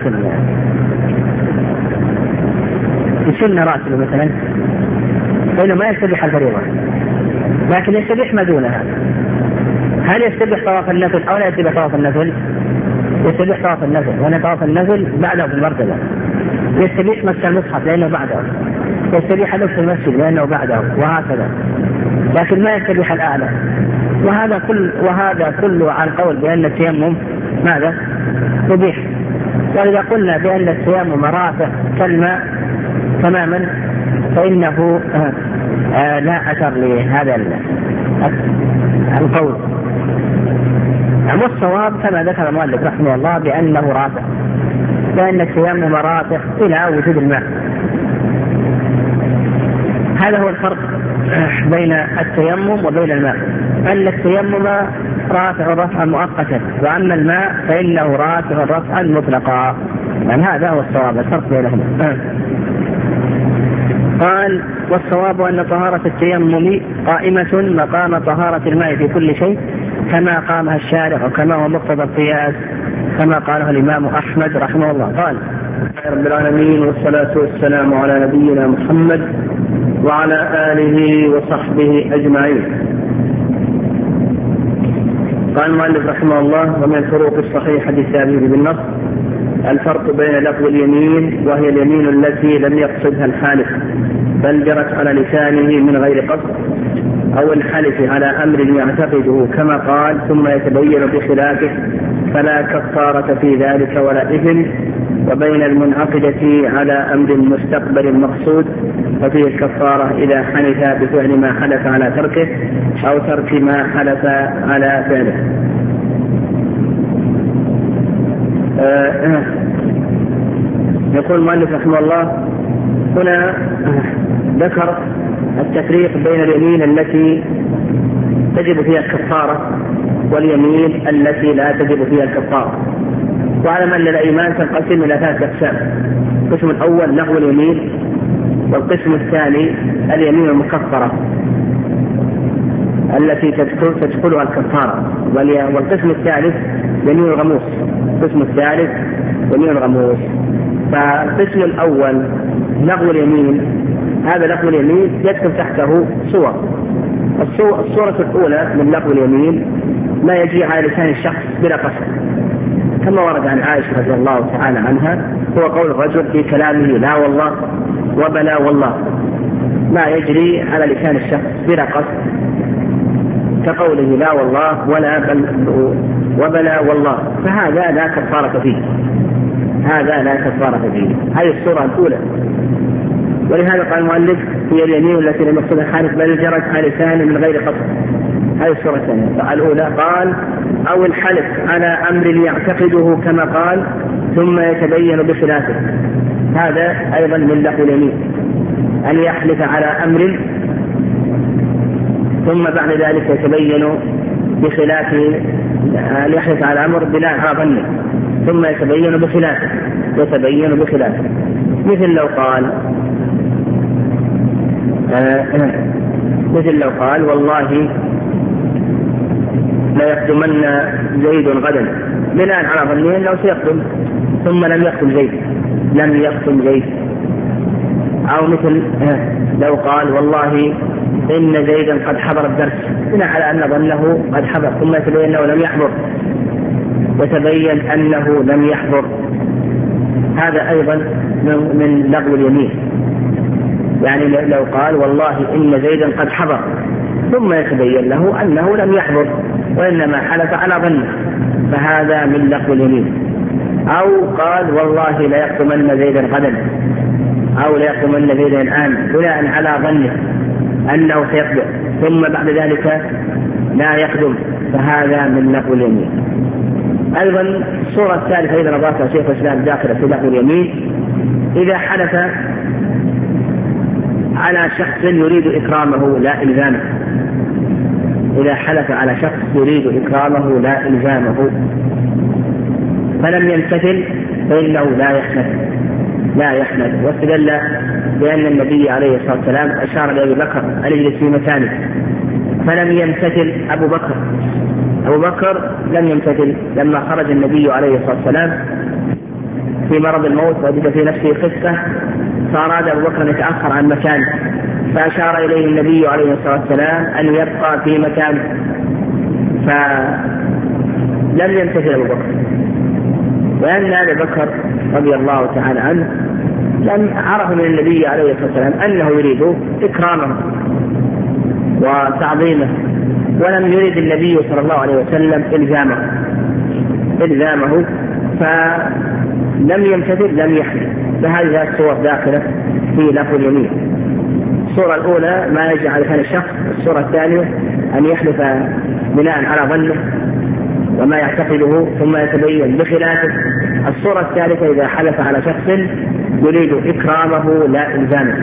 S1: السنة راتبة مثلا فإنه ما يستبيح الفريضة، لكن يستبيح ما دونها. هل يستبيح طواف النفل أو لا يستبيح طواف النفل؟ يستبيح طواف النفل، وأنا طواف النفل بعده في المرتبة. يستبيح مس المصحف لأنه بعده، يستبيح لبس المسجد لأنه بعده، وهكذا. لكن ما يستبيح الأعلى. وهذا كل وهذا كله عن قول بأن التيمم ماذا؟ مبيح. وإذا قلنا بأن التيمم رافع كالماء تماما فإنه آه آه لا أثر لهذا القول. والصواب كما ذكر المؤلف رحمه الله بأنه رافع، لأن التيمم رافع إلى وجود الماء. هذا هو الفرق بين التيمم وبين الماء، أن التيمم رافع رفعا مؤقتا، وأما الماء فإنه رافع رفعا مطلقا. يعني هذا هو الصواب، الفرق بينهما. قال والصواب أن طهارة التيمم قائمة مقام طهارة الماء في كل شيء كما قامها الشارع وكما هو مقتضى القياس كما قاله الإمام أحمد رحمه الله. قال
S2: رب العالمين والصلاة والسلام على نبينا محمد وعلى آله وصحبه أجمعين. قال المؤلف رحمه الله ومن الفروق الصحيحة الثابتة بالنص الفرق بين لفظ اليمين وهي اليمين التي لم يقصدها الحالف بل جرت على لسانه من غير قصد، أو الحلف على أمر يعتقده كما قال ثم يتبين بخلافه فلا كفارة في ذلك ولا إثم، وبين المنعقدة على أمر مستقبل مقصود ففيه الكفارة إذا حلف بفعل ما حلف على تركه أو ترك ما حلف على فعله. آه يقول المؤلف رحمه الله هنا ذكر التفريق بين اليمين التي تجب فيها الكفارة واليمين التي لا تجب فيها الكفارة. وعلم أن الأيمان تنقسم إلى ثلاث أقسام: القسم الأول لغو اليمين، والقسم الثاني اليمين المكفرة التي تدخل تدخلها الكفارة، والقسم الثالث يمين الغموس. القسم الثالث يمين الغموس. فالقسم الأول لغو اليمين، هذا لغو اليمين يدخل تحته صور. الصورة الأولى من لغو اليمين ما يجي على لسان الشخص بلا قصد، كما ورد عن عائشة رضي الله تعالى عنها، هو قول الرجل في كلامه لا والله وبلا والله، ما يجري على لسان الشخص بلا قصد كقوله لا والله ولا بل وبلا والله، فهذا لا كفارة فيه، هذا لا كفارة فيه. هذه الصورة الأولى. ولهذا قال المؤلف هي اليمين التي لم يقصدها الحالف بل جرت على لسانه من غير قصد. هذه الصورة الثانية. الأولى قال أو الحلف على أمر يعتقده كما قال ثم يتبين بخلافه، هذا أيضا من لغو اليمين، أن يحلف على أمر ثم بعد ذلك يتبين بخلافه، أن يحلف على أمر بلا ظن ثم يتبين بخلافه يتبين بخلافه مثل لو قال آه مثل لو قال والله لا يقدمن زيد غدا، بناء على ظنه انه سيقدم ثم لم يقدم زيد لم يقدم زيد. او مثل لو قال والله ان زيدا قد حضر الدرس، بناء على ان ظنه قد حضر ثم يتبين انه لم يحضر وتبين انه لم يحضر، هذا ايضا من لغو اليمين. يعني لو قال والله ان زيدا قد حضر ثم يتبين له انه لم يحضر وانما حلف على ظنه، فهذا من لغو اليمين. او قال والله لا يقدمن زيدا غدا او لا يقدمن زيدا الان، بناء على ظنه انه سيقدم ثم بعد ذلك لا يقدم، فهذا من لغو اليمين. ايضا الصورة الثالثة اذا اضافها شيخ الاسلام داخل في لغو اليمين، اذا حلف على شخص يريد اكرامه لا الزامه، اذا حلف على شخص يريد اكرامه لا الزامه فلم يمتثل فانه لا يحمد لا يحمد واستدل بان النبي عليه الصلاه والسلام اشار لابي بكر ان يجلس في مكانه فلم يمتثل ابو بكر ابو بكر لم يمتثل لما خرج النبي عليه الصلاه والسلام في مرض الموت وجد في نفسه خفه، فاراد ابو بكر ان يتاخر عن مكانه، فاشار اليه النبي عليه الصلاه والسلام ان يبقى في مكانه، فلم يمتثل ابو بكر. وأن أبي بكر رضي الله تعالى عنه لم عرف من النبي عليه الصلاة والسلام أنه يريد إكرامه وتعظيمه، ولم يريد النبي صلى الله عليه وسلم إلزامه إلزامه فلم يمتثل لم يحمل. فهذه الصور داخلة في لغو اليمين. الصورة الأولى ما يجعل كان الشخص، الصورة الثانية أن يحلف بناء على ظنه وما يعتقده ثم يتبين بخلافه. الصورة الثالثة إذا حلف على شخص يريد إكرامه لا إلزامه.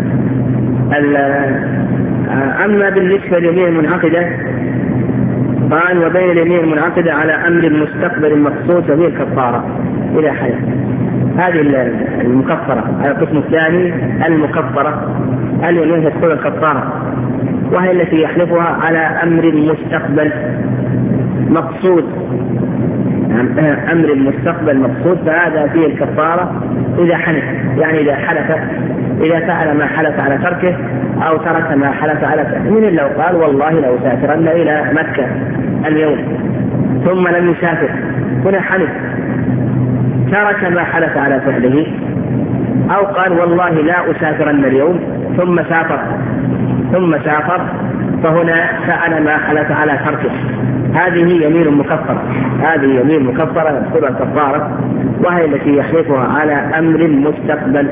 S2: أما بالنسبة لليمين المنعقدة قال وبين اليمين المنعقدة على أمر المستقبل المقصود وهي الكفارة إذا حلف. هذه المكفرة على القسم الثاني المكفرة اليمين تدخل الكفارة، وهي التي يحلفها على أمر المستقبل مقصود أمر المستقبل مقصود، فهذا فيه الكفارة إذا حلف. يعني إذا حلف إذا فعل ما حلف على تركه أو ترك ما حلف على تركه. من لو قال والله لو سافرن إلى مكة اليوم ثم لم يسافر، هنا حلف ترك ما حلف على فعله، أو قال والله لا أسافرن اليوم ثم سافر ثم سافر فهنا فعل ما حلف على تركه. هذه يمين مكفرة هذه يمين مكفرة يدخلها الكفارة، وهي التي يحلفها على أمر مستقبل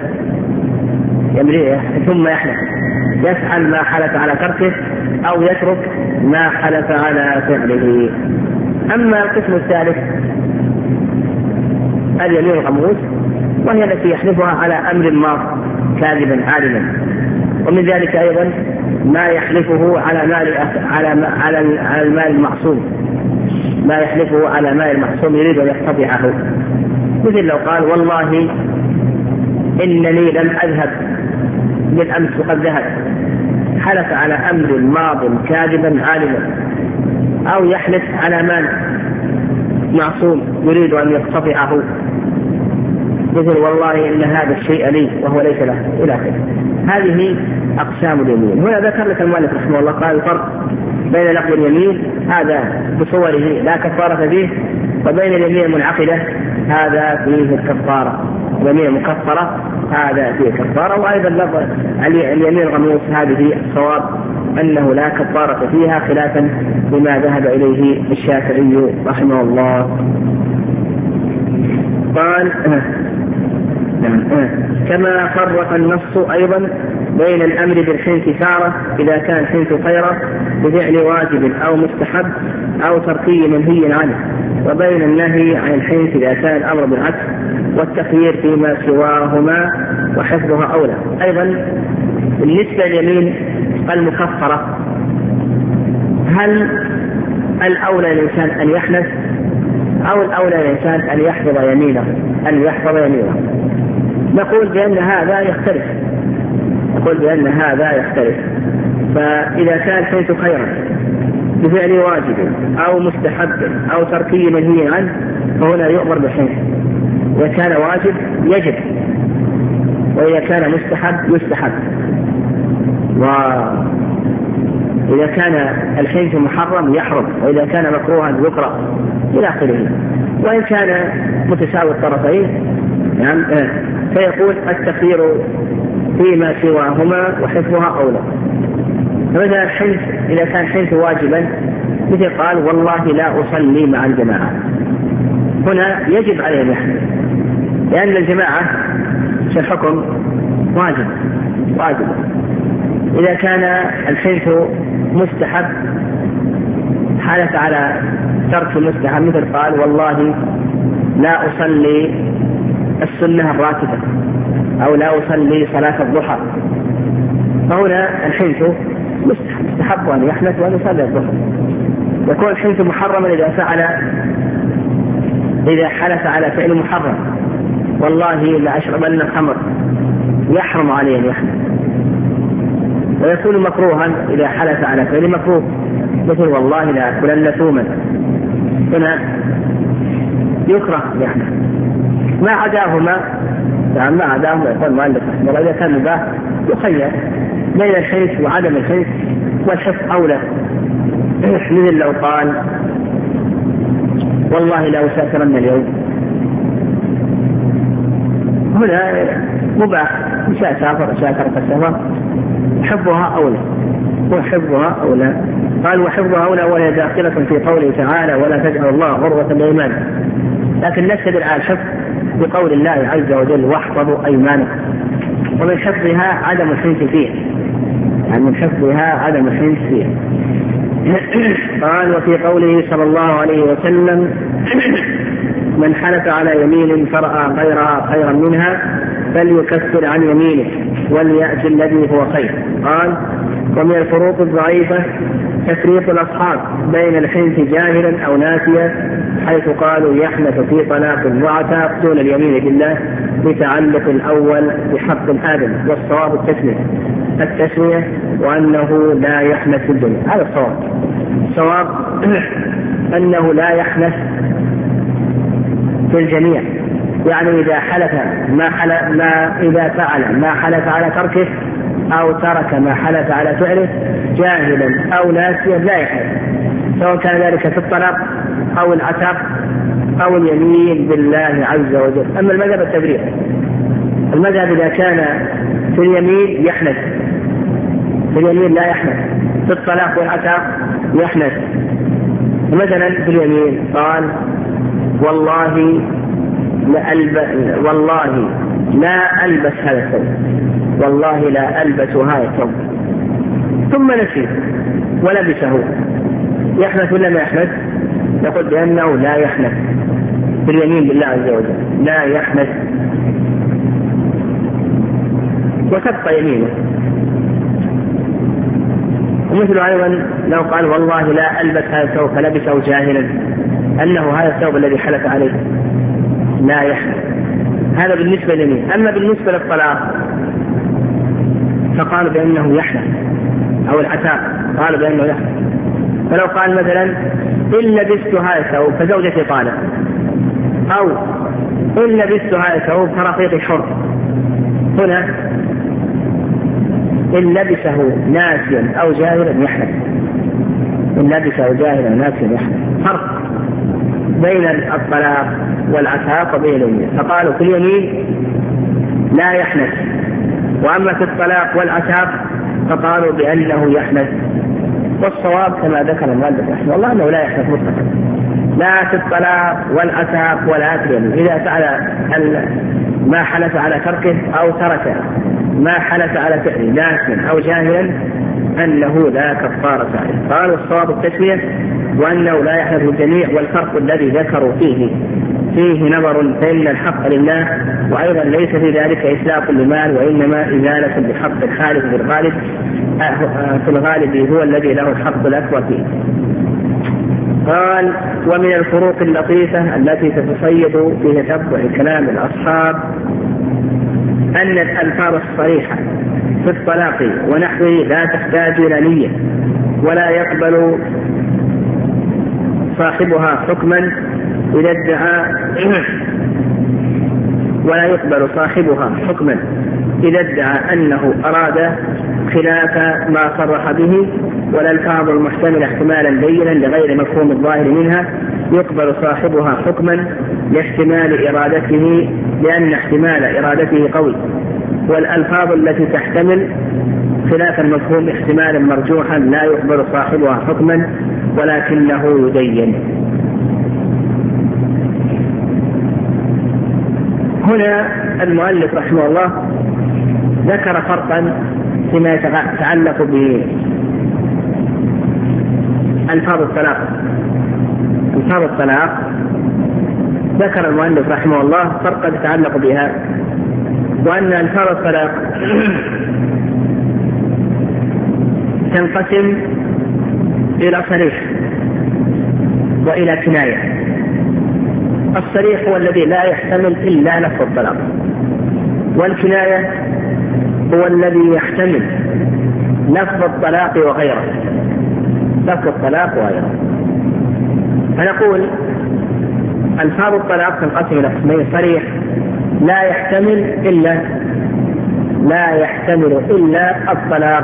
S2: ثم يحلف يفعل ما حلف على تركه أو يترك ما حلف على فعله. أما القسم الثالث اليمين الغموس، وهي التي يحلفها على أمر ماض كاذبا عالما. ومن ذلك أيضا ما يحلفه على مال على على المال المعصوم، ما يحلفه على مال المعصوم يريد أن يقتطعه. مثل لو قال والله إنني لم أذهب بالأمس وقد ذهب، حلف على أمر ماض كاذبا عالما. أو يحلف على مال معصوم يريد أن يقتطعه، مثل والله إن هذا الشيء لي وهو ليس له إلى آخره. هذه أقسام اليمين. هنا ذكر لك المؤلف رحمه الله قال الفرق بين لغو اليمين هذا بصوره لا كفارة فيه، وبين اليمين المنعقدة هذا فيه الكفارة. اليمين المكفرة هذا فيه كفارة. وأيضا لغو اليمين الغموس هذه الصواب أنه لا كفارة فيها، خلافا لما ذهب إليه الشافعي رحمه الله. قال كما فرق النص أيضا بين الأمر بالحنث تارة إذا كان حنث خيرا بفعل واجب أو مستحب أو تركي منهي عنه، وبين النهي عن الحنث إذا كان الأمر بالعكس والتخيير فيما سواهما وحفظها أولى. أيضا بالنسبة لليمين المكفرة، هل الأولى الإنسان أن يحنث أو الأولى الإنسان أن يحفظ يمينه أن يحفظ يمينه نقول بأن هذا يختلف نقول بأن هذا يختلف فإذا كان حنث خيرا بفعل واجب أو مستحب أو تركي منهي عنه فهنا يؤمر بالحنث. إذا كان واجب يجب، وإذا كان مستحب يستحب، وإذا كان الحنث محرم يحرم، وإذا كان مكروها يكره إلى آخره. وإن كان متساوي الطرفين يعني فيقول التخيير فيما سواهما وحفظها أولى. فمثلا الحنث إذا كان حنث واجبا مثل قال والله لا أصلي مع الجماعة، هنا يجب عليه الحنث لأن الجماعة الحكم واجب واجب. إذا كان الحنث مستحب حالة على ترك المستحب مثل قال والله لا أصلي السنة الراتبة أو لا أصلي صلاة الضحى، فهنا الحنث مستحب مستحب أن يحنث وأن يصلي الضحى. يكون الحنث محرما إذا فعل إذا حلف على فعل محرم والله لا أشربن الخمر يحرم عليه أن يحنث. ويكون مكروها إذا حلف على فعل مكروه مثل والله لا أكلن ثوما، هنا يكره يحنث. ما عداهما يعني ما عداهما يقول مؤلف رحمه الله إذا كان مباح يخير بين الحنث وعدم الحنث والحفظ أولى. مثل لو قال والله لا أسافرن اليوم، هنا مباح شاء سافر شاء ترك السفر حفظها أولى وحفظها أولى. قال وحفظها أولى وهي داخلة في قوله تعالى ولا تجعل الله غرة لأيمانكم، لكن نستدل على الحفظ بقول الله عز وجل واحفظوا أيمانكم، ومن حفظها عدم الحنث فيها يعني من حفظها عدم الحنث فيها. قال وفي قوله صلى الله عليه وسلم من حلف على يمين فرأى غيرها خيرا منها فليكفر عن يمينه وليأتي الذي هو خير. قال ومن الفروق الضعيفة تفريق الأصحاب بين الحنث جاهلا أو ناسيا، حيث قالوا يحنث في طلاق وعتاق دون اليمين بالله بتعلق الأول بحق آدم، والصواب التسمية التسمية وأنه لا يحنث في الدنيا. هذا الصواب. الصواب أنه لا يحنث في الجميع، يعني إذا حلف ما حلف ما إذا فعل ما حلف على تركه أو ترك ما حلف على فعله جاهلا أو ناسيا لا يحنث، سواء كان ذلك في الطلاق أو العتاق أو اليمين بالله عز وجل. أما المذهب التبرير، المذهب إذا كان في اليمين يحنث، في اليمين لا يحنث، في الطلاق والعتاق يحنث. مثلا في اليمين قال والله لا ألبس والله لا ألبس هذا الثوب، والله لا ألبس هذا الثوب، ثم نسي ولبسه، يحنث ولا ما يحنث؟ نقول بأنه لا يحنث في اليمين بالله عز وجل، لا يحنث وتبقى يمينه. ومثل أيضا لو قال والله لا ألبس هذا الثوب فلبسه جاهلا أنه هذا الثوب الذي حلف عليه لا يحنث. هذا بالنسبة لليمين. أما بالنسبة للطلاق فقالوا بأنه يحنث، أو العتاق قالوا بأنه يحنث. فلو قال مثلا إن لبست هذا الثوب فزوجتي طالق، أو إن لبست هذا الثوب فرقيقي حر، هنا إن لبسه ناسيا أو جاهلا يحنث، إن لبسه جاهلا ناسيا يحنث. فرق بين الطلاق والعتاق وبين اليمين. فقالوا في اليمين لا يحنث، وأما في الطلاق والعتاق فقالوا بأنه يحنث. والصواب كما ذكر المؤلف رحمه الله أنه لا يحنث مطلقا، لا في الطلاق والعتاق ولا في اليمين. إذا فعل ما حلف على تركه أو ترك ما حلف على فعله ناسيا أو جاهلا أنه لا كفارة عليه. قالوا الصواب التسمية وأنه لا يحنث الجميع. والفرق الذي ذكروا فيه فيه نظر، فإن الحق لله، وأيضا ليس في ذلك إسلاف للمال، وإنما إزالة بحق الخالق في الغالب في الغالب هو الذي له الحق الأكبر فيه. قال ومن الفروق اللطيفة التي تتصيد في تتبع كلام الأصحاب
S1: أن الألفاظ الصريحة في الطلاق ونحوه لا تحتاج إلى نية ولا يقبل صاحبها حكما إذا ادعى ولا يقبل صاحبها حكما إذا ادعى أنه أراد خلاف ما صرح به، والألفاظ المحتملة احتمالا بينا لغير مفهوم الظاهر منها يقبل صاحبها حكما لاحتمال إرادته لأن احتمال إرادته قوي، والألفاظ التي تحتمل خلاف المفهوم احتمالا مرجوحا لا يقبل صاحبها حكما ولكنه يدين. هنا المؤلف رحمه الله ذكر فرقا فيما يتعلق بألفاظ الطلاق. ألفاظ الطلاق ذكر المؤلف رحمه الله فرقا يتعلق بها، وأن ألفاظ الطلاق تنقسم إلى صريح وإلى كناية. الصريح هو الذي لا يحتمل إلا لفظ الطلاق، والكناية هو الذي يحتمل لفظ الطلاق وغيره، لفظ الطلاق وغيره. فنقول ألفاظ الطلاق تنقسم إلى قسمين: صريح لا يحتمل إلا لا يحتمل إلا الطلاق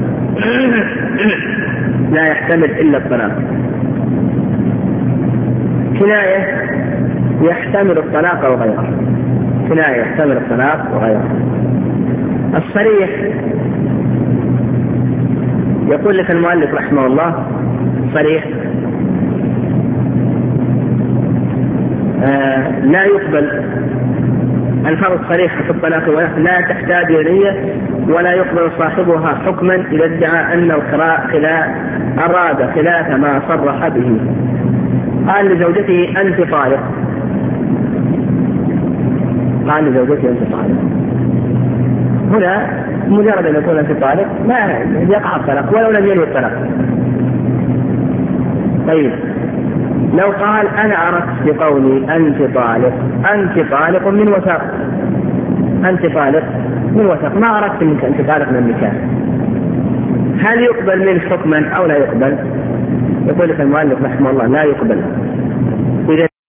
S1: لا يحتمل إلا الطلاق. كناية يحتمل الطلاق وغيره، كناية يحتمل الطلاق وغيره. الصريح يقول لك المؤلف رحمه الله صريح آه لا يقبل الفاظ الصريحة في الطلاق لا تحتاج إليه ولا يقبل صاحبها حكما إذا ادعى أن الخلاف أراد خلاف ما صرح به. قال لزوجته أنت طالق، قال لزوجته أنت طالق. هنا مجرد أن يكون أنت طالق ما يقع الطلاق ولو لم ينوي الطلاق. طيب لو قال أنا أردت بقولي أنت طالق، أنت طالق من وثاق، أنت طالق من وثاق، ما أردت منك أنت طالق من النكاح، هل يقبل منه حكما أو لا يقبل؟ يقول لك المؤلف رحمه الله لا يقبل،